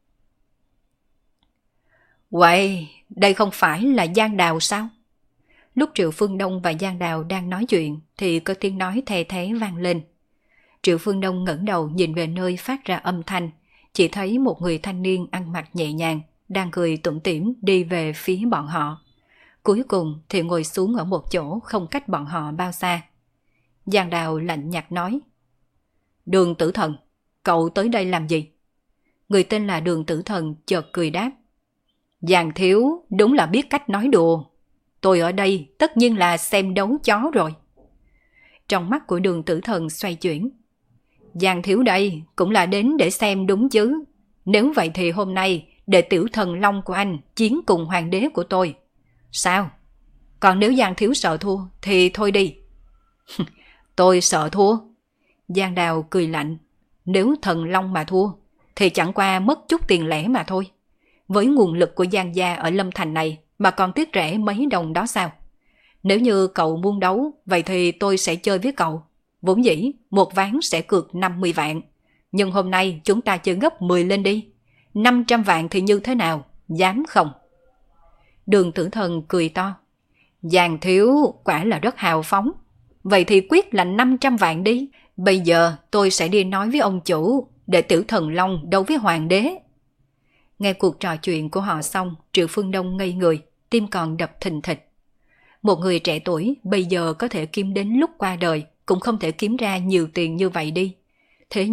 Uầy, đây không phải là Giang Đào sao? Lúc Triệu Phương Đông và Giang Đào đang nói chuyện thì có tiếng nói thè thé vang lên. Triệu Phương Đông ngẩng đầu nhìn về nơi phát ra âm thanh, chỉ thấy một người thanh niên ăn mặc nhẹ nhàng, đang cười tủm tỉm đi về phía bọn họ. Cuối cùng thì ngồi xuống ở một chỗ không cách bọn họ bao xa. Giang Đào lạnh nhạt nói: Đường Tử Thần, cậu tới đây làm gì? Người tên là Đường Tử Thần chợt cười đáp: Giang thiếu đúng là biết cách nói đùa. Tôi ở đây tất nhiên là xem đấu chó rồi. Trong mắt của Đường Tử Thần xoay chuyển: Giang thiếu đây cũng là đến để xem đúng chứ. Nếu vậy thì hôm nay để tiểu thần long của anh chiến cùng hoàng đế của tôi. Sao? Còn nếu Giang thiếu sợ thua thì thôi đi. Tôi sợ thua? Giang Đào cười lạnh: Nếu thần long mà thua thì chẳng qua mất chút tiền lẻ mà thôi. Với nguồn lực của Giang gia ở Lâm Thành này mà còn tiếc rẻ mấy đồng đó sao? Nếu như cậu muốn đấu, vậy thì tôi sẽ chơi với cậu. Vốn dĩ một ván sẽ cược 50 vạn, nhưng hôm nay chúng ta chơi gấp 10 lên đi. 500 vạn thì như thế nào? Dám không? Đường Tử Thần cười to: Giang thiếu quả là rất hào phóng. Vậy thì quyết là 500 vạn đi. Bây giờ tôi sẽ đi nói với ông chủ để tiểu thần long đấu với hoàng đế. Nghe cuộc trò chuyện của họ xong, Triệu Phương Đông ngây người, tim còn đập thình thịch. Một người trẻ tuổi bây giờ có thể kiếm đến lúc qua đời cũng không thể kiếm ra nhiều tiền như vậy đi. Thế nhưng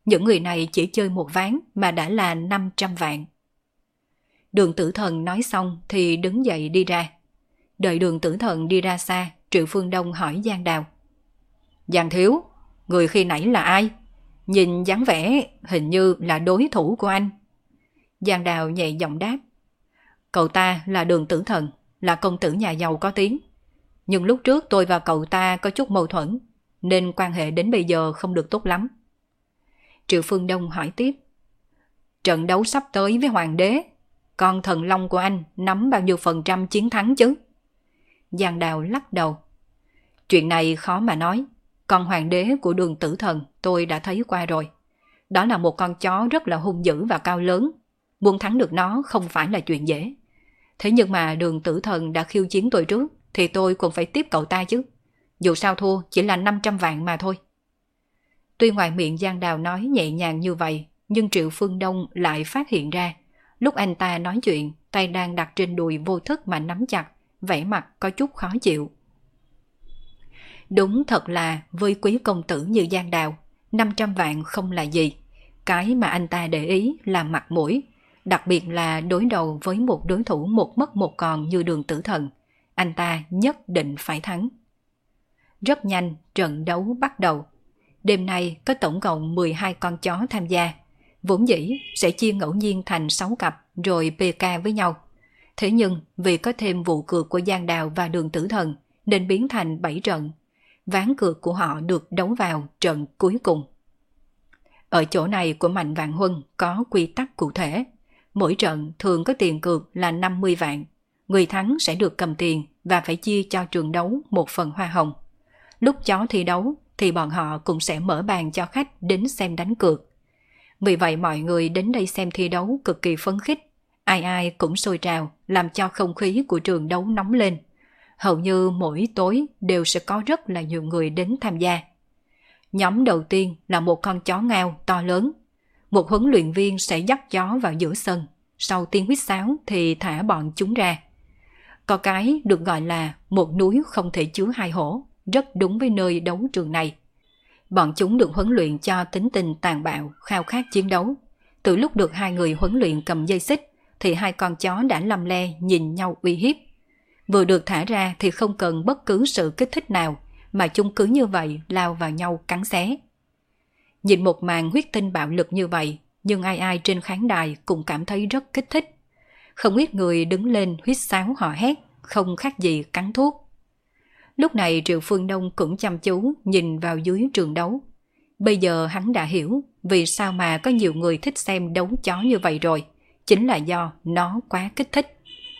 Những người này chỉ chơi một ván mà đã là 500 vạn. Đường Tử Thần nói xong thì đứng dậy đi ra. Đợi Đường Tử Thần đi ra xa, Triệu Phương Đông hỏi Giang Đào. Giang thiếu, người khi nãy là ai? Nhìn dáng vẻ hình như là đối thủ của anh. Giang Đào nhẹ giọng đáp. Cậu ta là Đường Tử Thần, là công tử nhà giàu có tiếng. Nhưng lúc trước tôi và cậu ta có chút mâu thuẫn, nên quan hệ đến bây giờ không được tốt lắm. Triệu Phương Đông hỏi tiếp. Trận đấu sắp tới với Hoàng đế, con thần long của anh nắm bao nhiêu % chiến thắng chứ? Giang Đào lắc đầu. Chuyện này khó mà nói. Con hoàng đế của Đường Tử Thần tôi đã thấy qua rồi. Đó là một con chó rất là hung dữ và cao lớn. Muốn thắng được nó không phải là chuyện dễ. Thế nhưng mà Đường Tử Thần đã khiêu chiến tôi trước, thì tôi cũng phải tiếp cậu ta chứ. Dù sao thua chỉ là 500 vạn mà thôi. Tuy ngoài miệng Giang Đào nói nhẹ nhàng như vậy, nhưng Triệu Phương Đông lại phát hiện ra. Lúc anh ta nói chuyện, tay đang đặt trên đùi vô thức mà nắm chặt, vẻ mặt có chút khó chịu. Đúng thật là với quý công tử như Giang Đào, 500 vạn không là gì. Cái mà anh ta để ý là mặt mũi, đặc biệt là đối đầu với một đối thủ một mất một còn như Đường Tử Thần. Anh ta nhất định phải thắng. Rất nhanh, trận đấu bắt đầu. Đêm nay có tổng cộng 12 con chó tham gia. Vốn dĩ sẽ chia ngẫu nhiên thành 6 cặp rồi PK với nhau. Thế nhưng vì có thêm vụ cược của Giang Đào và Đường Tử Thần nên biến thành 7 trận. Ván cược của họ được đấu vào trận cuối cùng. Ở chỗ này của Mạnh Vạn Huân có quy tắc cụ thể. Mỗi trận thường có tiền cược là 50 vạn. Người thắng sẽ được cầm tiền và phải chia cho trường đấu một phần hoa hồng. Lúc chó thi đấu thì bọn họ cũng sẽ mở bàn cho khách đến xem đánh cược. Vì vậy mọi người đến đây xem thi đấu cực kỳ phấn khích. Ai ai cũng sôi trào, làm cho không khí của trường đấu nóng lên. Hầu như mỗi tối đều sẽ có rất là nhiều người đến tham gia. Nhóm đầu tiên là một con chó ngao to lớn. Một huấn luyện viên sẽ dắt chó vào giữa sân. Sau tiếng huýt sáo thì thả bọn chúng ra. Có cái được gọi là một núi không thể chứa hai hổ, rất đúng với nơi đấu trường này. Bọn chúng được huấn luyện cho tính tình tàn bạo, khao khát chiến đấu. Từ lúc được hai người huấn luyện cầm dây xích, thì hai con chó đã lăm le nhìn nhau uy hiếp. Vừa được thả ra thì không cần bất cứ sự kích thích nào, mà chúng cứ như vậy lao vào nhau cắn xé. Nhìn một màn huyết tinh bạo lực như vậy, nhưng ai ai trên khán đài cũng cảm thấy rất kích thích. Không ít người đứng lên huýt sáo hò hét, không khác gì cắn thuốc. Lúc này Triệu Phương Đông cũng chăm chú nhìn vào dưới trường đấu. Bây giờ hắn đã hiểu vì sao mà có nhiều người thích xem đấu chó như vậy rồi. Chính là do nó quá kích thích.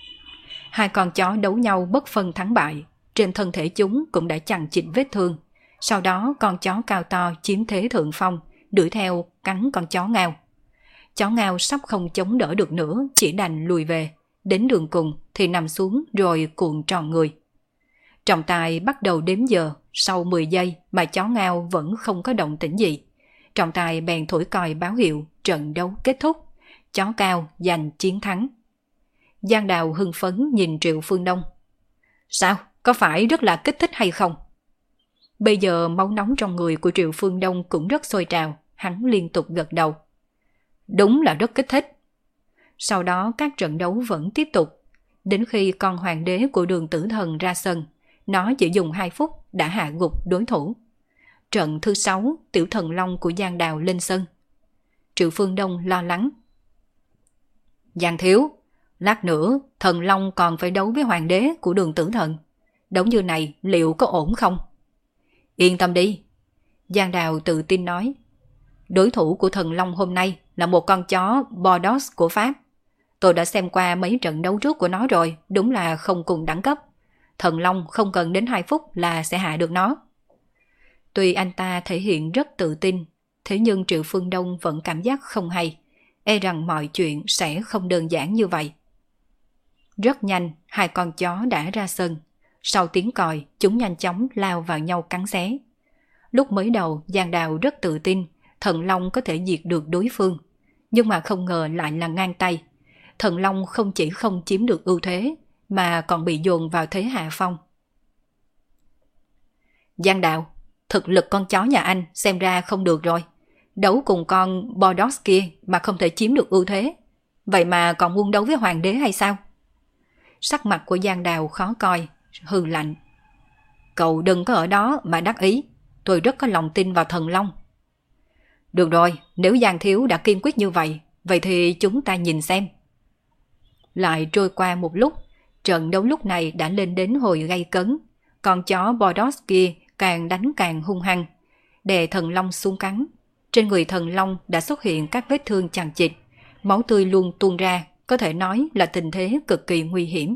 Hai con chó đấu nhau bất phân thắng bại. Trên thân thể chúng cũng đã chằng chịt vết thương. Sau đó con chó cao to chiếm thế thượng phong, đuổi theo cắn con chó ngao. Chó ngao sắp không chống đỡ được nữa, chỉ đành lùi về. Đến đường cùng thì nằm xuống rồi cuộn tròn người. Trọng tài bắt đầu đếm giờ, sau 10 giây mà chó ngao vẫn không có động tĩnh gì. Trọng tài bèn thổi còi báo hiệu trận đấu kết thúc. Chó cao giành chiến thắng. Giang Đào hưng phấn nhìn Triệu Phương Đông. Sao? Có phải rất là kích thích hay không? Bây giờ máu nóng trong người của Triệu Phương Đông cũng rất sôi trào. Hắn liên tục gật đầu. Đúng là rất kích thích. Sau đó các trận đấu vẫn tiếp tục. Đến khi con hoàng đế của Đường Tử Thần ra sân, nó chỉ dùng 2 phút đã hạ gục đối thủ. Trận thứ 6, tiểu thần long của Giang Đào lên sân. Triệu Phương Đông lo lắng. Giang thiếu, lát nữa thần long còn phải đấu với hoàng đế của Đường Tử Thần. Đấu như này liệu có ổn không? Yên tâm đi. Giang Đào tự tin nói. Đối thủ của thần long hôm nay là một con chó Bordeaux của Pháp. Tôi đã xem qua mấy trận đấu trước của nó rồi, đúng là không cùng đẳng cấp. Thần long không cần đến 2 phút là sẽ hạ được nó. Tuy anh ta thể hiện rất tự tin, thế nhưng Triệu Phương Đông vẫn cảm giác không hay, e rằng mọi chuyện sẽ không đơn giản như vậy. Rất nhanh, hai con chó đã ra sân. Sau tiếng còi, chúng nhanh chóng lao vào nhau cắn xé. Lúc mới đầu, Giang Đào rất tự tin thần long có thể diệt được đối phương, nhưng mà không ngờ lại là ngang tay. Thần long không chỉ không chiếm được ưu thế, mà còn bị dồn vào thế hạ phong. Giang Đào, thực lực con chó nhà anh xem ra không được rồi. Đấu cùng con Bordos kia mà không thể chiếm được ưu thế. Vậy mà còn muốn đấu với hoàng đế hay sao? Sắc mặt của Giang Đào khó coi, hừ lạnh. Cậu đừng có ở đó mà đắc ý. Tôi rất có lòng tin vào thần long. Được rồi, nếu Giang thiếu đã kiên quyết như vậy, vậy thì chúng ta nhìn xem. Lại trôi qua một lúc, trận đấu lúc này đã lên đến hồi gay cấn. Con chó Bordos kia càng đánh càng hung hăng, đè thần long xuống cắn. Trên người thần long đã xuất hiện các vết thương chằng chịt, máu tươi luôn tuôn ra, có thể nói là tình thế cực kỳ nguy hiểm.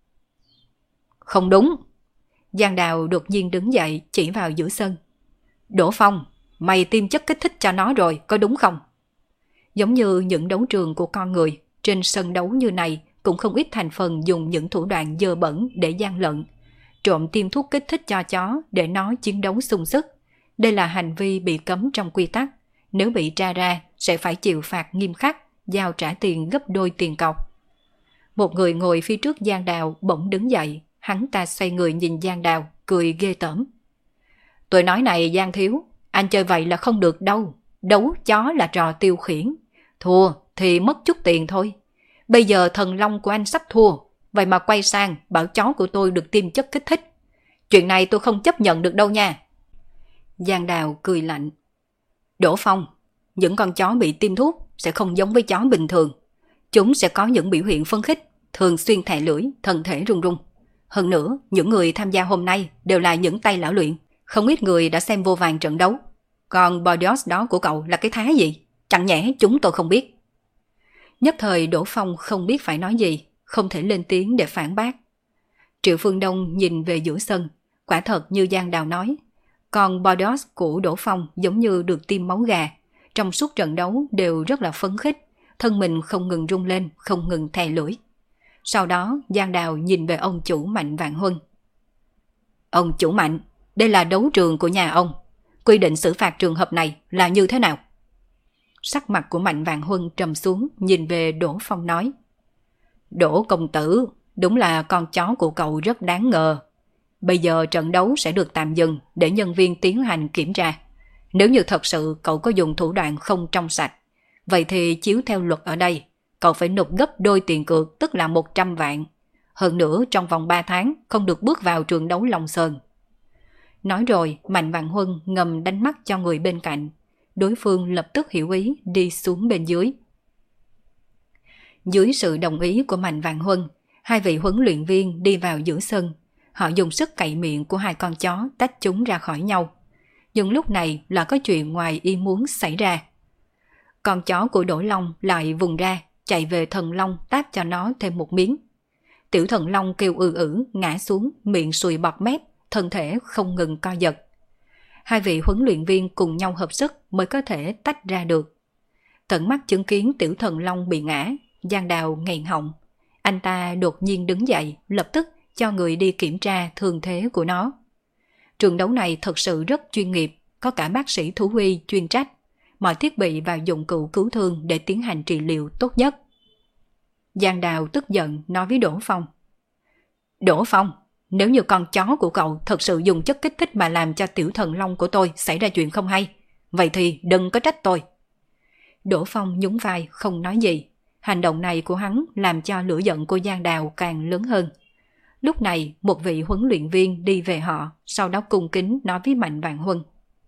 Không đúng. Giang Đào đột nhiên đứng dậy chỉ vào giữa sân. Đỗ Phong, mày tiêm chất kích thích cho nó rồi, có đúng không? Giống như những đấu trường của con người, trên sân đấu như này cũng không ít thành phần dùng những thủ đoạn dơ bẩn để gian lận. Trộm tiêm thuốc kích thích cho chó để nó chiến đấu sung sức. Đây là hành vi bị cấm trong quy tắc. Nếu bị tra ra sẽ phải chịu phạt nghiêm khắc, giao trả tiền gấp đôi tiền cọc. Một người ngồi phía trước Giang Đào bỗng đứng dậy, hắn ta xoay người nhìn Giang Đào, cười ghê tởm. Tôi nói này Giang thiếu, anh chơi vậy là không được đâu. Đấu chó là trò tiêu khiển. Thua thì mất chút tiền thôi. Bây giờ thần long của anh sắp thua, vậy mà quay sang bảo chó của tôi được tiêm chất kích thích. Chuyện này tôi không chấp nhận được đâu nha. Giang Đào cười lạnh. Đỗ Phong, những con chó bị tiêm thuốc sẽ không giống với chó bình thường. Chúng sẽ có những biểu hiện phấn khích, thường xuyên thè lưỡi, thân thể run run. Hơn nữa, những người tham gia hôm nay đều là những tay lão luyện. Không ít người đã xem vô vàn trận đấu. Còn Bordeaux đó của cậu là cái thá gì? Chẳng nhẽ chúng tôi không biết. Nhất thời Đỗ Phong không biết phải nói gì, không thể lên tiếng để phản bác. Triệu Phương Đông nhìn về giữa sân, quả thật như Giang Đào nói. Còn Bordeaux của Đỗ Phong giống như được tiêm máu gà. Trong suốt trận đấu đều rất là phấn khích, thân mình không ngừng rung lên, không ngừng thè lưỡi. Sau đó Giang Đào nhìn về ông chủ Mạnh Vạn Huân. Ông chủ Mạnh, đây là đấu trường của nhà ông. Quy định xử phạt trường hợp này là như thế nào? Sắc mặt của Mạnh Vạn Huân trầm xuống, nhìn về Đỗ Phong nói. Đỗ công tử, đúng là con chó của cậu rất đáng ngờ. Bây giờ trận đấu sẽ được tạm dừng để nhân viên tiến hành kiểm tra. Nếu như thật sự cậu có dùng thủ đoạn không trong sạch, vậy thì chiếu theo luật ở đây, cậu phải nộp gấp đôi tiền cược, tức là 100 vạn. Hơn nữa trong vòng 3 tháng không được bước vào trường đấu Long Sơn. Nói rồi Mạnh Vạn Huân ngầm đánh mắt cho người bên cạnh. Đối phương lập tức hiểu ý đi xuống bên dưới. Dưới sự đồng ý của Mạnh Vạn Huân, hai vị huấn luyện viên đi vào giữa sân. Họ dùng sức cạy miệng của hai con chó tách chúng ra khỏi nhau. Nhưng lúc này là có chuyện ngoài ý muốn xảy ra. Con chó của Đỗ Long lại vùng ra, chạy về thần long táp cho nó thêm một miếng. Tiểu thần long kêu ngã xuống, miệng sùi bọt mép, thân thể không ngừng co giật. Hai vị huấn luyện viên cùng nhau hợp sức mới có thể tách ra được. Tận mắt chứng kiến tiểu thần long bị ngã, Giang Đào nghẹn họng. Anh ta đột nhiên đứng dậy, lập tức cho người đi kiểm tra thương thế của nó. Trường đấu này thật sự rất chuyên nghiệp, có cả bác sĩ thú y chuyên trách, mọi thiết bị và dụng cụ cứu thương để tiến hành trị liệu tốt nhất. Giang Đào tức giận nói với Đỗ Phong. Đỗ Phong, nếu như con chó của cậu thật sự dùng chất kích thích mà làm cho tiểu thần long của tôi xảy ra chuyện không hay, vậy thì đừng có trách tôi. Đỗ Phong nhún vai không nói gì. Hành động này của hắn làm cho lửa giận của Giang Đào càng lớn hơn. Lúc này một vị huấn luyện viên đi về họ, sau đó cung kính nói với Mạnh Vạn Huân.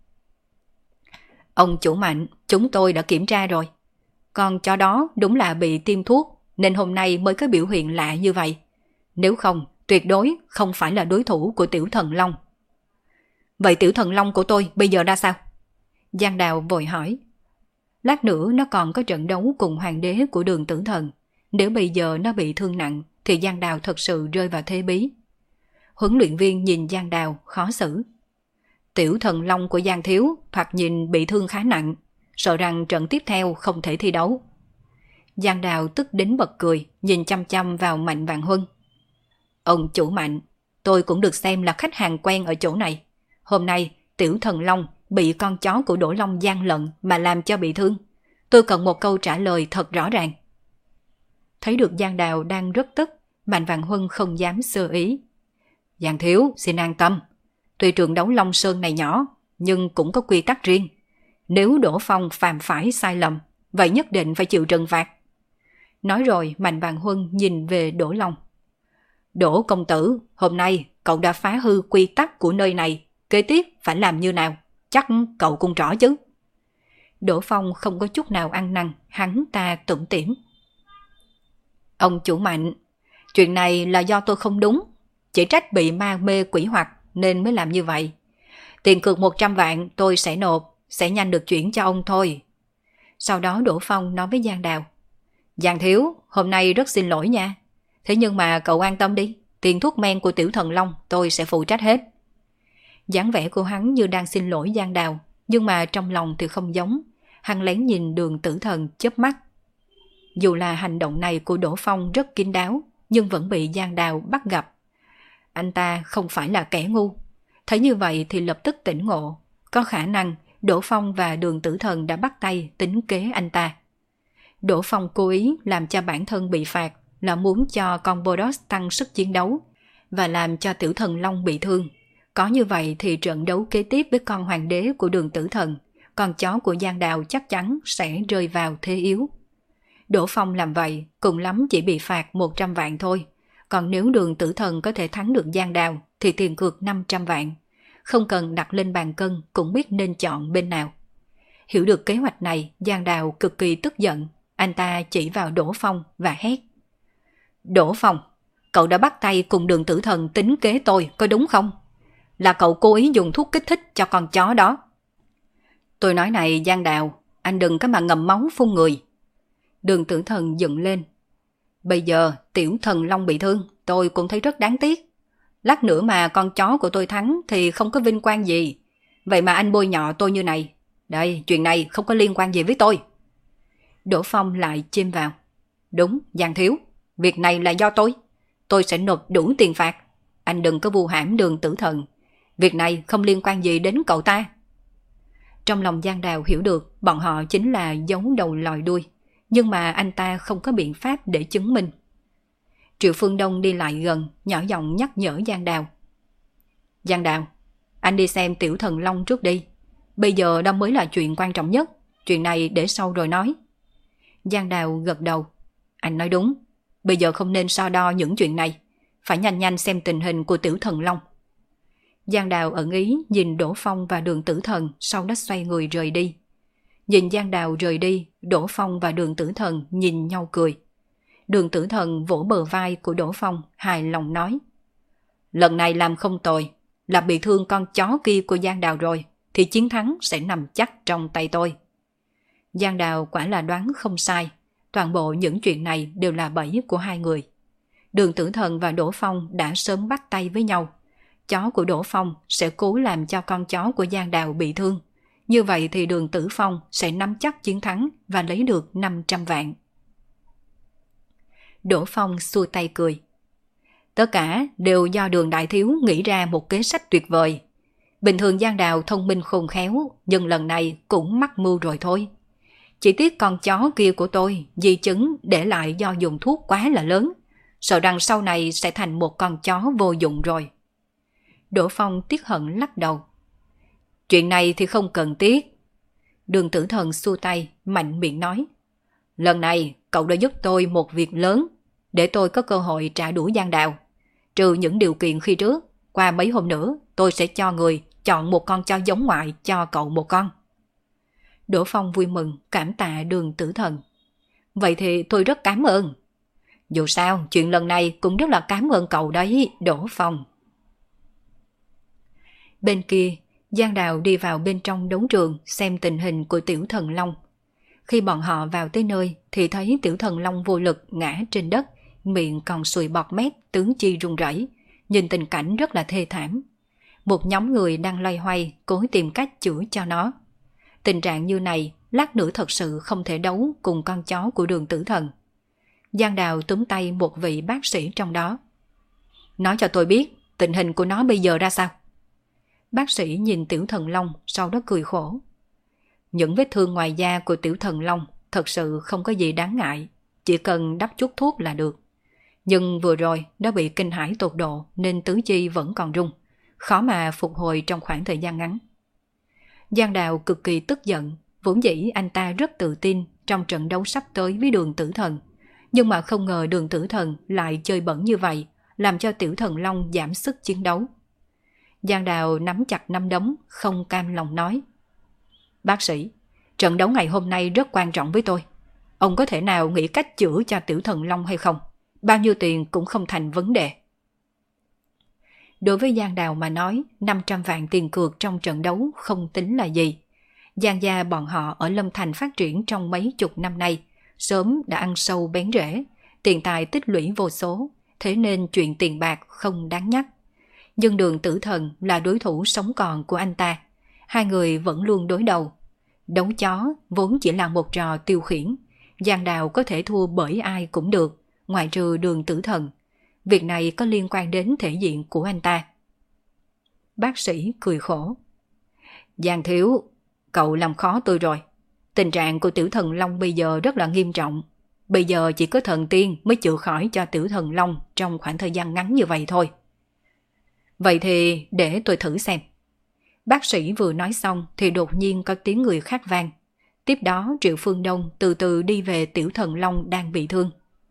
Ông chủ Mạnh, chúng tôi đã kiểm tra rồi. Con chó đó đúng là bị tiêm thuốc, nên hôm nay mới có biểu hiện lạ như vậy. Nếu không, tuyệt đối không phải là đối thủ của tiểu thần long. Vậy tiểu thần long của tôi bây giờ ra sao? Giang Đào vội hỏi. Lát nữa nó còn có trận đấu cùng hoàng đế của Đường Tử Thần. Nếu bây giờ nó bị thương nặng, thì Giang Đào thật sự rơi vào thế bí. Huấn luyện viên nhìn Giang Đào khó xử. Tiểu thần long của Giang thiếu thoạt nhìn bị thương khá nặng, sợ rằng trận tiếp theo không thể thi đấu. Giang Đào tức đến bật cười, nhìn chăm chăm vào Mạnh Vạn Huân. Ông chủ Mạnh, tôi cũng được xem là khách hàng quen ở chỗ này. Hôm nay tiểu thần long bị con chó của Đỗ Long gian lận mà làm cho bị thương. Tôi cần một câu trả lời thật rõ ràng. Thấy được Giang Đào đang rất tức, Mạnh Vạn Huân không dám sơ ý. Giang thiếu, xin an tâm. Tuy trường đấu Long Sơn này nhỏ, nhưng cũng có quy tắc riêng. Nếu Đỗ Phong phạm phải sai lầm, vậy nhất định phải chịu trừng phạt. Nói rồi Mạnh Vạn Huân nhìn về Đỗ Long. Đỗ công tử, hôm nay cậu đã phá hư quy tắc của nơi này, kế tiếp phải làm như nào? Chắc cậu cũng rõ chứ. Đỗ Phong không có chút nào ăn năn, hắn ta tủm tỉm. Ông chủ Mạnh, chuyện này là do tôi không đúng, chỉ trách bị ma mê quỷ hoặc nên mới làm như vậy. Tiền cược 100 vạn tôi sẽ nộp, sẽ nhanh được chuyển cho ông thôi. Sau đó Đỗ Phong nói với Giang Đào. Giang thiếu, hôm nay rất xin lỗi nha. Thế nhưng mà cậu an tâm đi, tiền thuốc men của Tiểu Thần Long tôi sẽ phụ trách hết. Dáng vẻ của hắn như đang xin lỗi Giang Đào, nhưng mà trong lòng thì không giống. Hắn lén nhìn Đường Tử Thần chớp mắt. Dù là hành động này của Đỗ Phong rất kín đáo, nhưng vẫn bị Giang Đào bắt gặp. Anh ta không phải là kẻ ngu. Thấy như vậy thì lập tức tỉnh ngộ. Có khả năng Đỗ Phong và Đường Tử Thần đã bắt tay tính kế anh ta. Đỗ Phong cố ý làm cho bản thân bị phạt là muốn cho con Bodos tăng sức chiến đấu và làm cho Tiểu Thần Long bị thương. Có như vậy thì trận đấu kế tiếp với con hoàng đế của Đường Tử Thần, con chó của Giang Đào chắc chắn sẽ rơi vào thế yếu. Đỗ Phong làm vậy cùng lắm chỉ bị phạt 100 vạn thôi. Còn nếu Đường Tử Thần có thể thắng được Giang Đào thì tiền cược 500 vạn. Không cần đặt lên bàn cân cũng biết nên chọn bên nào. Hiểu được kế hoạch này, Giang Đào cực kỳ tức giận. Anh ta chỉ vào Đỗ Phong và hét. Đỗ Phong, cậu đã bắt tay cùng Đường Tử Thần tính kế tôi, có đúng không? Là cậu cố ý dùng thuốc kích thích cho con chó đó. Tôi nói này Giang Đào, anh đừng có mà ngậm máu phun người. Đường Tử Thần dựng lên. Bây giờ Tiểu Thần Long bị thương, tôi cũng thấy rất đáng tiếc. Lát nữa mà con chó của tôi thắng thì không có vinh quang gì. Vậy mà anh bôi nhọ tôi như này. Đây, chuyện này không có liên quan gì với tôi. Đỗ Phong lại chêm vào. Đúng, Giang thiếu, việc này là do tôi. Tôi sẽ nộp đủ tiền phạt. Anh đừng có vu hãm Đường Tử Thần. Việc này không liên quan gì đến cậu ta. Trong lòng Giang Đào hiểu được bọn họ chính là giấu đầu lòi đuôi. Nhưng mà anh ta không có biện pháp để chứng minh. Triệu Phương Đông đi lại gần, nhỏ giọng nhắc nhở Giang Đào. Giang Đào, anh đi xem Tiểu Thần Long trước đi. Bây giờ đó mới là chuyện quan trọng nhất. Chuyện này để sau rồi nói. Giang Đào gật đầu. Anh nói đúng. Bây giờ không nên so đo những chuyện này. Phải nhanh nhanh xem tình hình của Tiểu Thần Long. Giang Đào ẩn ý nhìn Đỗ Phong và Đường Tử Thần, sau đó xoay người rời đi. Nhìn Giang Đào rời đi, Đỗ Phong và Đường Tử Thần nhìn nhau cười. Đường Tử Thần vỗ bờ vai của Đỗ Phong, hài lòng nói. Lần này làm không tồi, là bị thương con chó kia của Giang Đào rồi, thì chiến thắng sẽ nằm chắc trong tay tôi. Giang Đào quả là đoán không sai, toàn bộ những chuyện này đều là bẫy của hai người. Đường Tử Thần và Đỗ Phong đã sớm bắt tay với nhau. Chó của Đỗ Phong sẽ cố làm cho con chó của Giang Đào bị thương. Như vậy thì Đường Tử Phong sẽ nắm chắc chiến thắng và lấy được 500 vạn. Đỗ Phong xua tay cười. Tất cả đều do Đường đại thiếu nghĩ ra một kế sách tuyệt vời. Bình thường Giang Đào thông minh khôn khéo, nhưng lần này cũng mắc mưu rồi thôi. Chỉ tiếc con chó kia của tôi, di chứng để lại do dùng thuốc quá là lớn. Sợ rằng sau này sẽ thành một con chó vô dụng rồi. Đỗ Phong tiếc hận lắc đầu. Chuyện này thì không cần tiếc. Đường Tử Thần xua tay, mạnh miệng nói. Lần này cậu đã giúp tôi một việc lớn, để tôi có cơ hội trả đũa Giang Đào. Trừ những điều kiện khi trước, qua mấy hôm nữa tôi sẽ cho người chọn một con chó giống ngoại cho cậu một con. Đỗ Phong vui mừng cảm tạ Đường Tử Thần. Vậy thì tôi rất cảm ơn. Dù sao chuyện lần này cũng rất là cảm ơn cậu đấy, Đỗ Phong. Bên kia, Giang Đào đi vào bên trong đấu trường xem tình hình của Tiểu Thần Long. Khi bọn họ vào tới nơi thì thấy Tiểu Thần Long vô lực ngã trên đất, miệng còn sùi bọt mép, tứ chi run rẩy, nhìn tình cảnh rất là thê thảm. Một nhóm người đang loay hoay cố tìm cách chữa cho nó. Tình trạng như này lát nữa thật sự không thể đấu cùng con chó của Đường Tử Thần. Giang Đào túm tay một vị bác sĩ trong đó. Nói cho tôi biết tình hình của nó bây giờ ra sao? Bác sĩ nhìn Tiểu Thần Long, sau đó cười khổ. Những vết thương ngoài da của Tiểu Thần Long thật sự không có gì đáng ngại, chỉ cần đắp chút thuốc là được. Nhưng vừa rồi nó bị kinh hãi tột độ nên tứ chi vẫn còn rung, khó mà phục hồi trong khoảng thời gian ngắn. Giang Đào cực kỳ tức giận, vốn dĩ anh ta rất tự tin trong trận đấu sắp tới với Đường Tử Thần. Nhưng mà không ngờ Đường Tử Thần lại chơi bẩn như vậy, làm cho Tiểu Thần Long giảm sức chiến đấu. Giang Đào nắm chặt nắm đấm, không cam lòng nói. Bác sĩ, trận đấu ngày hôm nay rất quan trọng với tôi. Ông có thể nào nghĩ cách chữa cho Tiểu Thần Long hay không? Bao nhiêu tiền cũng không thành vấn đề. Đối với Giang Đào mà nói, 500 vạn tiền cược trong trận đấu không tính là gì. Giang gia bọn họ ở Lâm Thành phát triển trong mấy chục năm nay, sớm đã ăn sâu bén rễ, tiền tài tích lũy vô số, thế nên chuyện tiền bạc không đáng nhắc. Nhưng Đường Tử Thần là đối thủ sống còn của anh ta. Hai người vẫn luôn đối đầu. Đấu chó vốn chỉ là một trò tiêu khiển. Giang Đào có thể thua bởi ai cũng được, ngoại trừ Đường Tử Thần. Việc này có liên quan đến thể diện của anh ta. Bác sĩ cười khổ. Giang thiếu, cậu làm khó tôi rồi. Tình trạng của Tiểu Thần Long bây giờ rất là nghiêm trọng. Bây giờ chỉ có thần tiên mới chữa khỏi cho Tiểu Thần Long trong khoảng thời gian ngắn như vậy thôi. Vậy thì để tôi thử xem. Bác sĩ vừa nói xong thì đột nhiên có tiếng người khác vang. Tiếp đó Triệu Phương Đông từ từ đi về Tiểu Thần Long đang bị thương.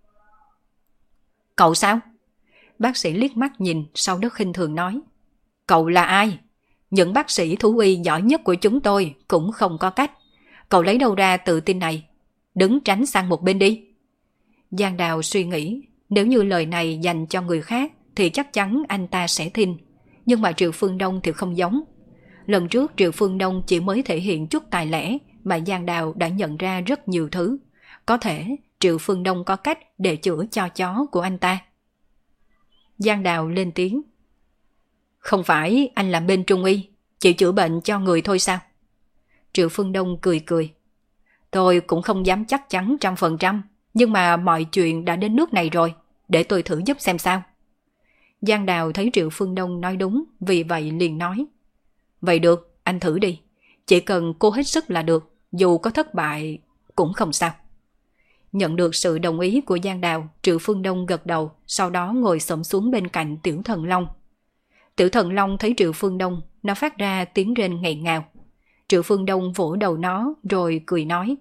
Cậu sao? Bác sĩ liếc mắt nhìn, sau đó khinh thường nói. Cậu là ai? Những bác sĩ thú y giỏi nhất của chúng tôi cũng không có cách. Cậu lấy đâu ra tự tin này? Đứng tránh sang một bên đi. Giang Đào suy nghĩ, nếu như lời này dành cho người khác thì chắc chắn anh ta sẽ tin. Nhưng mà Triệu Phương Đông thì không giống. Lần trước Triệu Phương Đông chỉ mới thể hiện chút tài lẻ mà Giang Đào đã nhận ra rất nhiều thứ. Có thể Triệu Phương Đông có cách để chữa cho chó của anh ta. Giang Đào lên tiếng. Không phải anh làm bên trung y, chỉ chữa bệnh cho người thôi sao? Triệu Phương Đông cười cười. Tôi cũng không dám chắc chắn 100%, nhưng mà mọi chuyện đã đến nước này rồi, để tôi thử giúp xem sao. Giang Đào thấy Triệu Phương Đông nói đúng, vì vậy liền nói. Vậy được, anh thử đi. Chỉ cần cố hết sức là được, dù có thất bại cũng không sao. Nhận được sự đồng ý của Giang Đào, Triệu Phương Đông gật đầu, sau đó ngồi xổm xuống bên cạnh Tiểu Thần Long. Tiểu Thần Long thấy Triệu Phương Đông, nó phát ra tiếng rên nghẹn ngào. Triệu Phương Đông vỗ đầu nó rồi cười nói.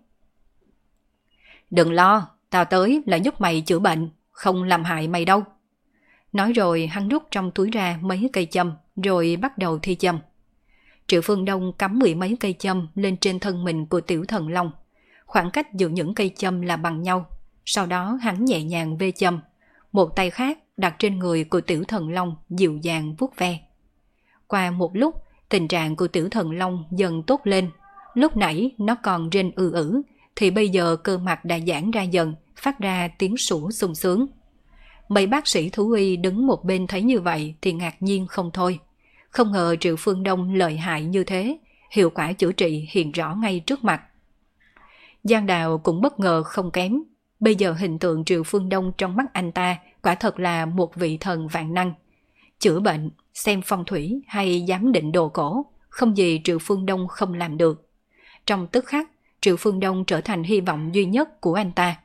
Đừng lo, tao tới là giúp mày chữa bệnh, không làm hại mày đâu. Nói rồi hắn rút trong túi ra mấy cây châm, rồi bắt đầu thi châm. Triệu Phương Đông cắm 10 mấy cây châm lên trên thân mình của Tiểu Thần Long. Khoảng cách giữa những cây châm là bằng nhau. Sau đó hắn nhẹ nhàng vê châm. Một tay khác đặt trên người của Tiểu Thần Long dịu dàng vuốt ve. Qua một lúc, tình trạng của Tiểu Thần Long dần tốt lên. Lúc nãy nó còn rên ư, thì bây giờ cơ mặt đã giãn ra dần, phát ra tiếng sủa sung sướng. Mấy bác sĩ thú y đứng một bên thấy như vậy thì ngạc nhiên không thôi. Không ngờ Triệu Phương Đông lợi hại như thế, hiệu quả chữa trị hiện rõ ngay trước mặt. Giang Đào cũng bất ngờ không kém. Bây giờ hình tượng Triệu Phương Đông trong mắt anh ta quả thật là một vị thần vạn năng. Chữa bệnh, xem phong thủy hay giám định đồ cổ, không gì Triệu Phương Đông không làm được. Trong tức khắc, Triệu Phương Đông trở thành hy vọng duy nhất của anh ta.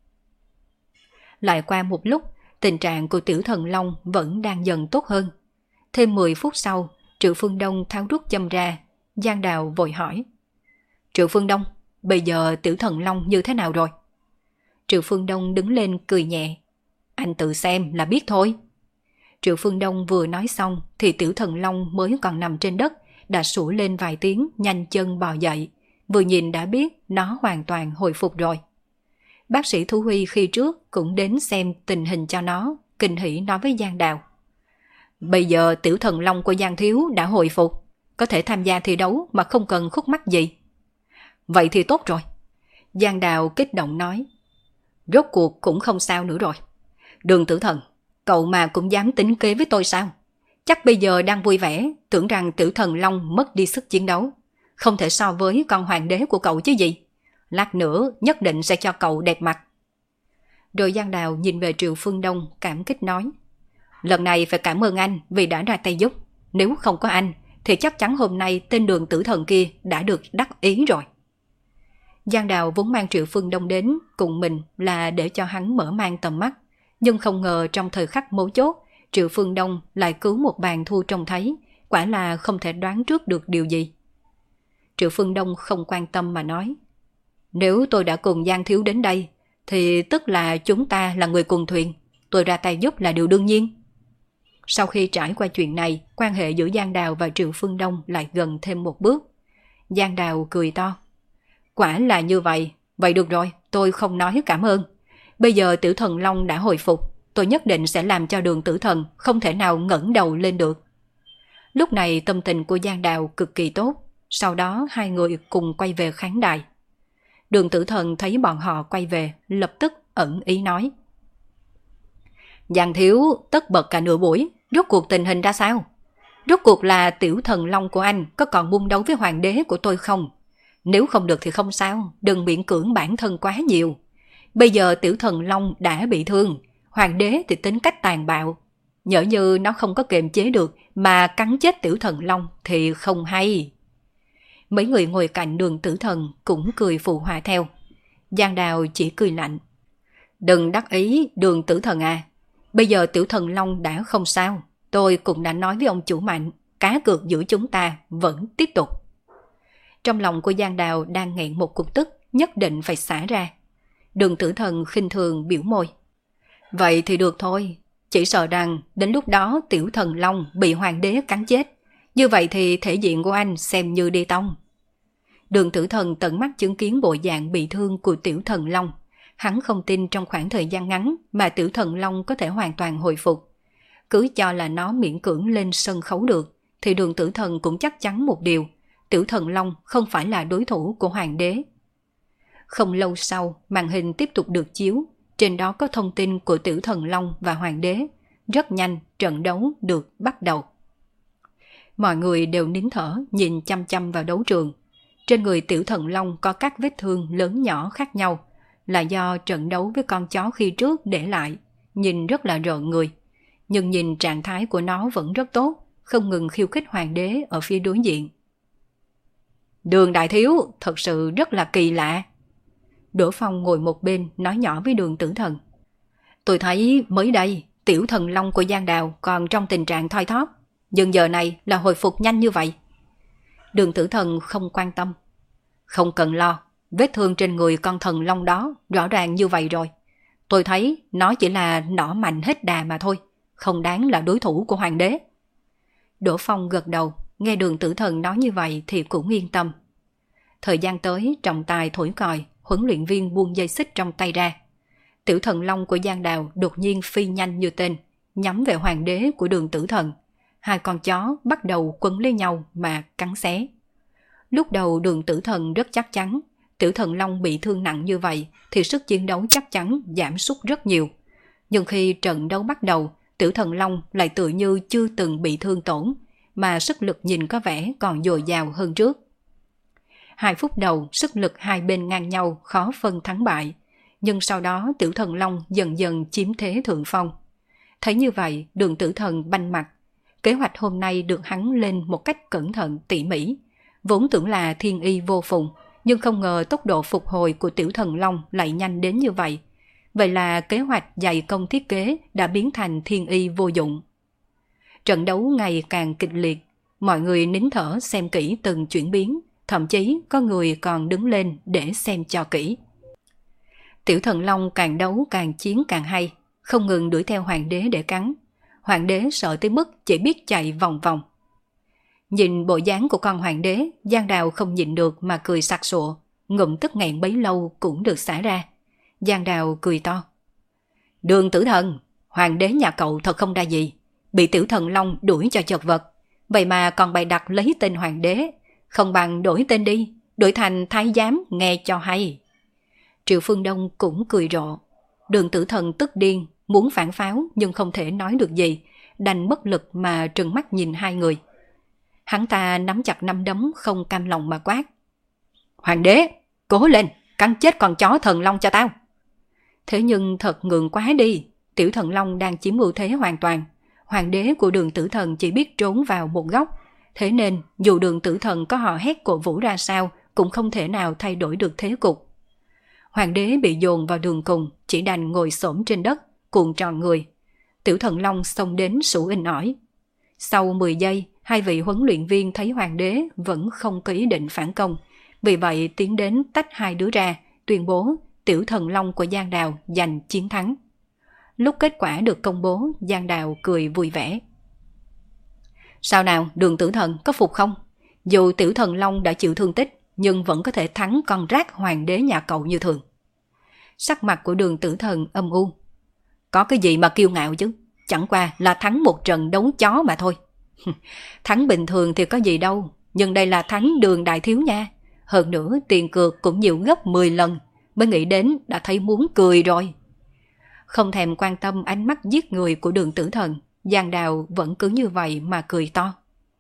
Lại qua một lúc, tình trạng của Tiểu Thần Long vẫn đang dần tốt hơn. Thêm 10 phút sau, Triệu Phương Đông tháo rút châm ra. Giang Đào vội hỏi. Triệu Phương Đông, bây giờ Tiểu Thần Long như thế nào rồi? Triệu Phương Đông đứng lên cười nhẹ. Anh tự xem là biết thôi. Triệu Phương Đông vừa nói xong thì Tiểu Thần Long mới còn nằm trên đất, đã sủa lên vài tiếng, nhanh chân bò dậy. Vừa nhìn đã biết nó hoàn toàn hồi phục rồi. Bác sĩ thú y khi trước cũng đến xem tình hình cho nó, kinh hỉ nói với Giang Đào. Bây giờ Tiểu Thần Long của Giang thiếu đã hồi phục, có thể tham gia thi đấu mà không cần khúc mắc gì. Vậy thì tốt rồi. Giang Đào kích động nói. Rốt cuộc cũng không sao nữa rồi. Đường Tử Thần, cậu mà cũng dám tính kế với tôi sao? Chắc bây giờ đang vui vẻ, tưởng rằng Tiểu Thần Long mất đi sức chiến đấu. Không thể so với con hoàng đế của cậu chứ gì. Lát nữa nhất định sẽ cho cậu đẹp mặt. Rồi Giang Đào nhìn về Triệu Phương Đông cảm kích nói. Lần này phải cảm ơn anh vì đã ra tay giúp. Nếu không có anh thì chắc chắn hôm nay tên Đường Tử Thần kia đã được đắc ý rồi. Giang Đào vốn mang Triệu Phương Đông đến cùng mình là để cho hắn mở mang tầm mắt. Nhưng không ngờ trong thời khắc mấu chốt, Triệu Phương Đông lại cứu một bàn thua trông thấy. Quả là không thể đoán trước được điều gì. Triệu Phương Đông không quan tâm mà nói. Nếu tôi đã cùng Giang Thiếu đến đây, thì tức là chúng ta là người cùng thuyền. Tôi ra tay giúp là điều đương nhiên. Sau khi trải qua chuyện này, quan hệ giữa Giang Đào và Triệu Phương Đông lại gần thêm một bước. Giang Đào cười to. Quả là như vậy. Vậy được rồi, tôi không nói cảm ơn. Bây giờ Tiểu Thần Long đã hồi phục, tôi nhất định sẽ làm cho Đường Tử Thần không thể nào ngẩng đầu lên được. Lúc này tâm tình của Giang Đào cực kỳ tốt. Sau đó hai người cùng quay về khán đài. Đường Tử Thần thấy bọn họ quay về, lập tức ẩn ý nói. Giang Thiếu tất bật cả nửa buổi, rốt cuộc tình hình ra sao? Rốt cuộc là Tiểu Thần Long của anh có còn mung đấu với hoàng đế của tôi không? Nếu không được thì không sao, đừng miễn cưỡng bản thân quá nhiều. Bây giờ Tiểu Thần Long đã bị thương, hoàng đế thì tính cách tàn bạo. Nhỡ như nó không có kiềm chế được mà cắn chết Tiểu Thần Long thì không hay. Mấy người ngồi cạnh Đường Tử Thần cũng cười phụ họa theo. Giang Đào chỉ cười lạnh. Đừng đắc ý Đường Tử Thần à. Bây giờ Tiểu Thần Long đã không sao. Tôi cũng đã nói với ông chủ Mạnh, cá cược giữa chúng ta vẫn tiếp tục. Trong lòng của Giang Đào đang nghẹn một cục tức, nhất định phải xả ra. Đường Tử Thần khinh thường biểu môi. Vậy thì được thôi. Chỉ sợ rằng đến lúc đó Tiểu Thần Long bị hoàng đế cắn chết. Như vậy thì thể diện của anh xem như đi tông. Đường Tử Thần tận mắt chứng kiến bộ dạng bị thương của Tiểu Thần Long. Hắn không tin trong khoảng thời gian ngắn mà Tiểu Thần Long có thể hoàn toàn hồi phục. Cứ cho là nó miễn cưỡng lên sân khấu được, thì Đường Tử Thần cũng chắc chắn một điều. Tiểu Thần Long không phải là đối thủ của hoàng đế. Không lâu sau, màn hình tiếp tục được chiếu. Trên đó có thông tin của Tiểu Thần Long và hoàng đế. Rất nhanh, trận đấu được bắt đầu. Mọi người đều nín thở nhìn chăm chăm vào đấu trường. Trên người Tiểu Thần Long có các vết thương lớn nhỏ khác nhau, là do trận đấu với con chó khi trước để lại, nhìn rất là rợn người. Nhưng nhìn trạng thái của nó vẫn rất tốt, không ngừng khiêu khích hoàng đế ở phía đối diện. Đường đại thiếu thật sự rất là kỳ lạ. Đỗ Phong ngồi một bên nói nhỏ với Đường Tử Thần. Tôi thấy mới đây Tiểu Thần Long của Giang Đào còn trong tình trạng thoi thóp, nhưng giờ này là hồi phục nhanh như vậy. Đường Tử Thần không quan tâm. Không cần lo, vết thương trên người con thần long đó rõ ràng như vậy rồi. Tôi thấy nó chỉ là nỏ mạnh hết đà mà thôi, không đáng là đối thủ của hoàng đế. Đỗ Phong gật đầu, nghe Đường Tử Thần nói như vậy thì cũng yên tâm. Thời gian tới, trọng tài thổi còi, huấn luyện viên buông dây xích trong tay ra. Tiểu Thần Long của Giang Đào đột nhiên phi nhanh như tên, nhắm về hoàng đế của Đường Tử Thần. Hai con chó bắt đầu quấn lấy nhau mà cắn xé. Lúc đầu Đường Tử Thần rất chắc chắn, Tiểu Thần Long bị thương nặng như vậy thì sức chiến đấu chắc chắn giảm sút rất nhiều. Nhưng khi trận đấu bắt đầu, Tiểu Thần Long lại tự như chưa từng bị thương tổn, mà sức lực nhìn có vẻ còn dồi dào hơn trước. 2 phút đầu, sức lực hai bên ngang nhau, khó phân thắng bại. Nhưng sau đó Tiểu Thần Long dần dần chiếm thế thượng phong. Thấy như vậy, Đường Tử Thần banh mặt. Kế hoạch hôm nay được hắn lên một cách cẩn thận tỉ mỉ. Vốn tưởng là thiên y vô phùng, nhưng không ngờ tốc độ phục hồi của Tiểu Thần Long lại nhanh đến như vậy. Vậy là kế hoạch dày công thiết kế đã biến thành thiên y vô dụng. Trận đấu ngày càng kịch liệt, mọi người nín thở xem kỹ từng chuyển biến, thậm chí có người còn đứng lên để xem cho kỹ. Tiểu Thần Long càng đấu càng chiến càng hay, không ngừng đuổi theo hoàng đế để cắn. Hoàng đế sợ tới mức chỉ biết chạy vòng vòng. Nhìn bộ dáng của con hoàng đế, Giang Đào không nhịn được mà cười sặc sụa, ngụm tức nghẹn bấy lâu cũng được xả ra. Giang Đào cười to. Đường Tử Thần, hoàng đế nhà cậu thật không đa gì, bị Tiểu Thần Long đuổi cho chật vật, vậy mà còn bày đặt lấy tên hoàng đế, không bằng đổi tên đi, đổi thành thái giám nghe cho hay. Triệu Phương Đông cũng cười rộ. Đường Tử Thần tức điên, muốn phản pháo nhưng không thể nói được gì, đành bất lực mà trừng mắt nhìn hai người. Hắn ta nắm chặt nắm đấm không cam lòng mà quát. Hoàng đế, cố lên, cắn chết con chó thần long cho tao. Thế nhưng thật ngượng quá đi, Tiểu Thần Long đang chiếm ưu thế hoàn toàn. Hoàng đế của Đường Tử Thần chỉ biết trốn vào một góc, thế nên dù Đường Tử Thần có hò hét cổ vũ ra sao cũng không thể nào thay đổi được thế cục. Hoàng đế bị dồn vào đường cùng, chỉ đành ngồi xổm trên đất, cuộn tròn người. Tiểu Thần Long xông đến sủ inh ỏi. Sau 10 giây, Hai vị huấn luyện viên thấy hoàng đế vẫn không có ý định phản công, vì vậy tiến đến tách hai đứa ra, tuyên bố tiểu thần long của Giang Đào giành chiến thắng. Lúc kết quả được công bố, Giang Đào cười vui vẻ. Sao nào, Đường Tử Thần có phục không? Dù tiểu thần long đã chịu thương tích, nhưng vẫn có thể thắng con rác hoàng đế nhà cậu như thường. Sắc mặt của Đường Tử Thần âm u. Có cái gì mà kiêu ngạo chứ, chẳng qua là thắng một trận đấu chó mà thôi. Thắng bình thường thì có gì đâu, nhưng đây là thắng Đường đại thiếu nha. Hơn nữa tiền cược cũng nhiều gấp 10 lần, mới nghĩ đến đã thấy muốn cười rồi. Không thèm quan tâm ánh mắt giết người của Đường Tử Thần, Giang Đào vẫn cứ như vậy mà cười to.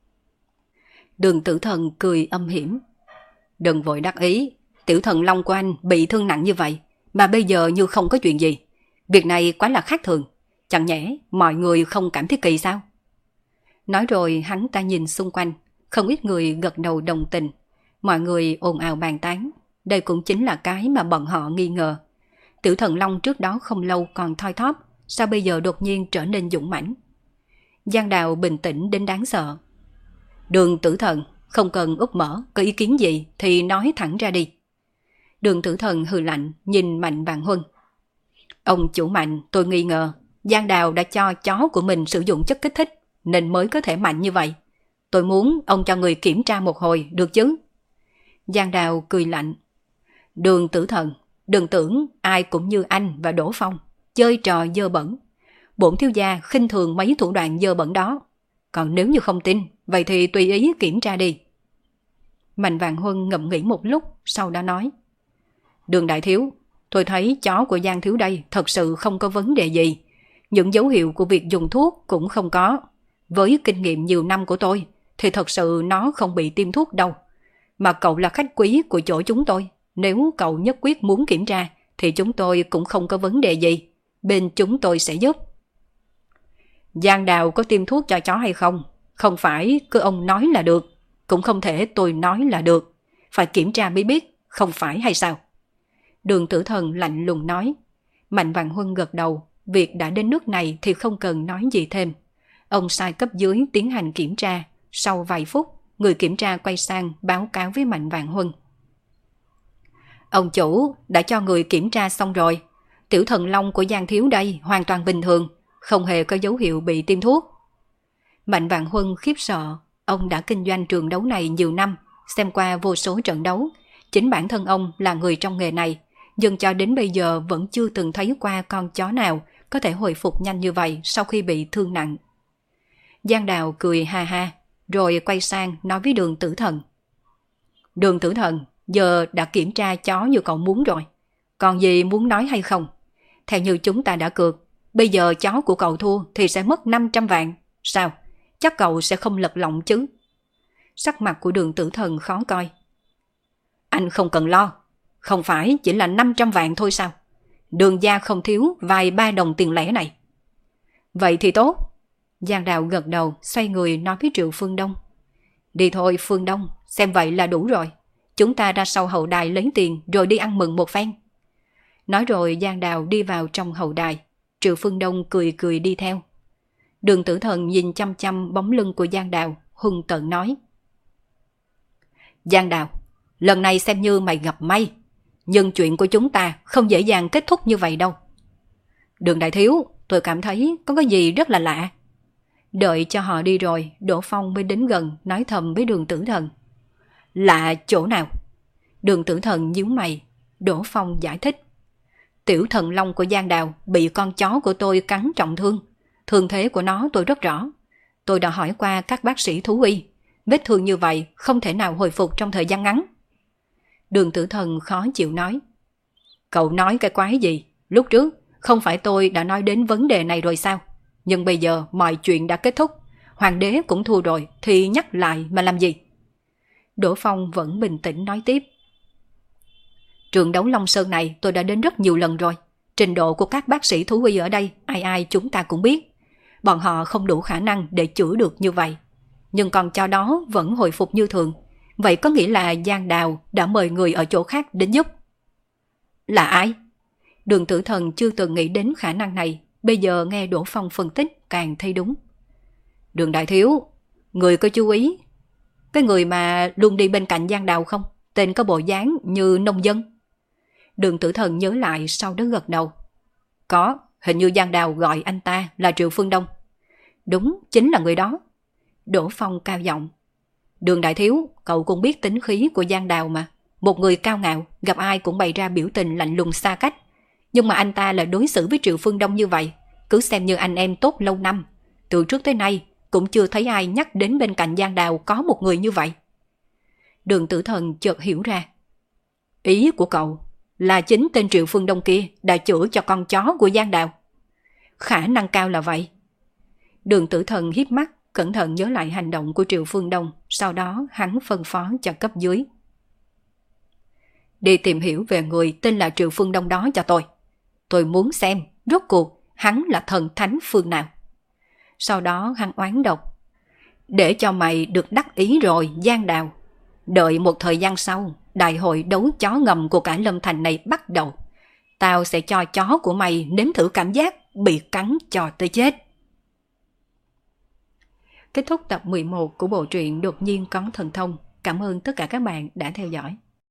Đường Tử Thần cười âm hiểm. Đừng vội đắc ý, tiểu thần long của anh bị thương nặng như vậy, mà bây giờ như không có chuyện gì. Việc này quá là khác thường, chẳng nhẽ mọi người không cảm thấy kỳ sao? Nói rồi hắn ta nhìn xung quanh, không ít người gật đầu đồng tình. Mọi người ồn ào bàn tán, đây cũng chính là cái mà bọn họ nghi ngờ. Tiểu thần long trước đó không lâu còn thoi thóp, sao bây giờ đột nhiên trở nên dũng mãnh? Giang Đào bình tĩnh đến đáng sợ. Đường Tử Thần, không cần úp mở, có ý kiến gì thì nói thẳng ra đi. Đường Tử Thần hừ lạnh nhìn Mạnh Vạn Huân. Ông chủ Mạnh, tôi nghi ngờ Giang Đào đã cho chó của mình sử dụng chất kích thích nên mới có thể mạnh như vậy. Tôi muốn ông cho người kiểm tra một hồi, được chứ? Giang Đào cười lạnh. Đường Tử Thần, đừng tưởng ai cũng như anh và Đỗ Phong, chơi trò dơ bẩn. Bổn thiếu gia khinh thường mấy thủ đoạn dơ bẩn đó. Còn nếu như không tin, vậy thì tùy ý kiểm tra đi. Mạnh Vạn Huân ngẫm nghĩ một lúc, sau đó nói. Đường đại thiếu, tôi thấy chó của Giang thiếu đây thật sự không có vấn đề gì. Những dấu hiệu của việc dùng thuốc cũng không có. Với kinh nghiệm nhiều năm của tôi, thì thật sự nó không bị tiêm thuốc đâu. Mà cậu là khách quý của chỗ chúng tôi. Nếu cậu nhất quyết muốn kiểm tra, thì chúng tôi cũng không có vấn đề gì. Bên chúng tôi sẽ giúp. Giang Đào có tiêm thuốc cho chó hay không? Không phải cứ ông nói là được. Cũng không thể tôi nói là được. Phải kiểm tra mới biết, không phải hay sao? Đường Tử Thần lạnh lùng nói. Mạnh Vạn Huân gật đầu. Việc đã đến nước này thì không cần nói gì thêm. Ông sai cấp dưới tiến hành kiểm tra. Sau vài phút, người kiểm tra quay sang báo cáo với Mạnh Vạn Huân. Ông chủ đã cho người kiểm tra xong rồi. Tiểu thần long của Giang thiếu đây hoàn toàn bình thường, không hề có dấu hiệu bị tiêm thuốc. Mạnh Vạn Huân khiếp sợ. Ông đã kinh doanh trường đấu này nhiều năm, xem qua vô số trận đấu. Chính bản thân ông là người trong nghề này, nhưng cho đến bây giờ vẫn chưa từng thấy qua con chó nào có thể hồi phục nhanh như vậy sau khi bị thương nặng. Giang Đào cười ha ha, rồi quay sang nói với Đường Tử Thần. Đường Tử Thần, giờ đã kiểm tra chó như cậu muốn rồi. Còn gì muốn nói hay không? Theo như chúng ta đã cược, bây giờ chó của cậu thua thì sẽ mất 500 vạn. Sao? Chắc cậu sẽ không lật lọng chứ? Sắc mặt của Đường Tử Thần khó coi. Anh không cần lo. Không phải chỉ là 500 vạn thôi sao? Đường gia không thiếu vài 3 đồng tiền lẻ này. Vậy thì tốt. Giang Đào gật đầu, xoay người nói với Triệu Phương Đông. Đi thôi Phương Đông, xem vậy là đủ rồi. Chúng ta ra sau hậu đài lấy tiền rồi đi ăn mừng một phen. Nói rồi Giang Đào đi vào trong hậu đài. Triệu Phương Đông cười cười đi theo. Đường Tử Thần nhìn chăm chăm bóng lưng của Giang Đào, hung tợn nói. Giang Đào, lần này xem như mày gặp may. Nhưng chuyện của chúng ta không dễ dàng kết thúc như vậy đâu. Đường đại thiếu, tôi cảm thấy có cái gì rất là lạ. Đợi cho họ đi rồi, Đỗ Phong mới đến gần nói thầm với Đường Tử Thần. Lạ chỗ nào? Đường Tử Thần nhíu mày. Đỗ Phong giải thích. Tiểu thần long của Giang Đào bị con chó của tôi cắn trọng thương. Thương thế của nó tôi rất rõ. Tôi đã hỏi qua các bác sĩ thú y. Vết thương như vậy không thể nào hồi phục trong thời gian ngắn. Đường Tử Thần khó chịu nói. Cậu nói cái quái gì? Lúc trước không phải tôi đã nói đến vấn đề này rồi sao? Nhưng bây giờ mọi chuyện đã kết thúc. Hoàng đế cũng thua rồi thì nhắc lại mà làm gì? Đỗ Phong vẫn bình tĩnh nói tiếp. Trường đấu Long Sơn này tôi đã đến rất nhiều lần rồi. Trình độ của các bác sĩ thú y ở đây ai ai chúng ta cũng biết. Bọn họ không đủ khả năng để chữa được như vậy. Nhưng con chó đó vẫn hồi phục như thường. Vậy có nghĩa là Giang Đào đã mời người ở chỗ khác đến giúp. Là ai? Đường Tử Thần chưa từng nghĩ đến khả năng này. Bây giờ nghe Đỗ Phong phân tích càng thấy đúng. Đường đại thiếu, Người có chú ý cái người mà luôn đi bên cạnh Giang Đào không? Tên có bộ dáng như nông dân. Đường Tử Thần nhớ lại sau đó gật đầu. Có, hình như Giang Đào gọi anh ta là Triệu Phương Đông. Đúng, chính là người đó. Đỗ Phong cao giọng. Đường đại thiếu, cậu cũng biết tính khí của Giang Đào mà. Một người cao ngạo, gặp ai cũng bày ra biểu tình lạnh lùng xa cách. Nhưng mà anh ta lại đối xử với Triệu Phương Đông như vậy, cứ xem như anh em tốt lâu năm. Từ trước tới nay, cũng chưa thấy ai nhắc đến bên cạnh Giang Đào có một người như vậy. Đường Tử Thần chợt hiểu ra. Ý của cậu là chính tên Triệu Phương Đông kia đã chữa cho con chó của Giang Đào. Khả năng cao là vậy. Đường Tử Thần híp mắt, cẩn thận nhớ lại hành động của Triệu Phương Đông, sau đó hắn phân phó cho cấp dưới. Đi tìm hiểu về người tên là Triệu Phương Đông đó cho tôi. Tôi muốn xem rốt cuộc hắn là thần thánh phương nào. Sau đó hắn oán độc. Để cho mày được đắc ý rồi, Giang Đào. Đợi một thời gian sau, đại hội đấu chó ngầm của cả Lâm Thành này bắt đầu. Tao sẽ cho chó của mày nếm thử cảm giác bị cắn cho tới chết. Kết thúc tập 11 của bộ truyện Đột nhiên có thần thông. Cảm ơn tất cả các bạn đã theo dõi.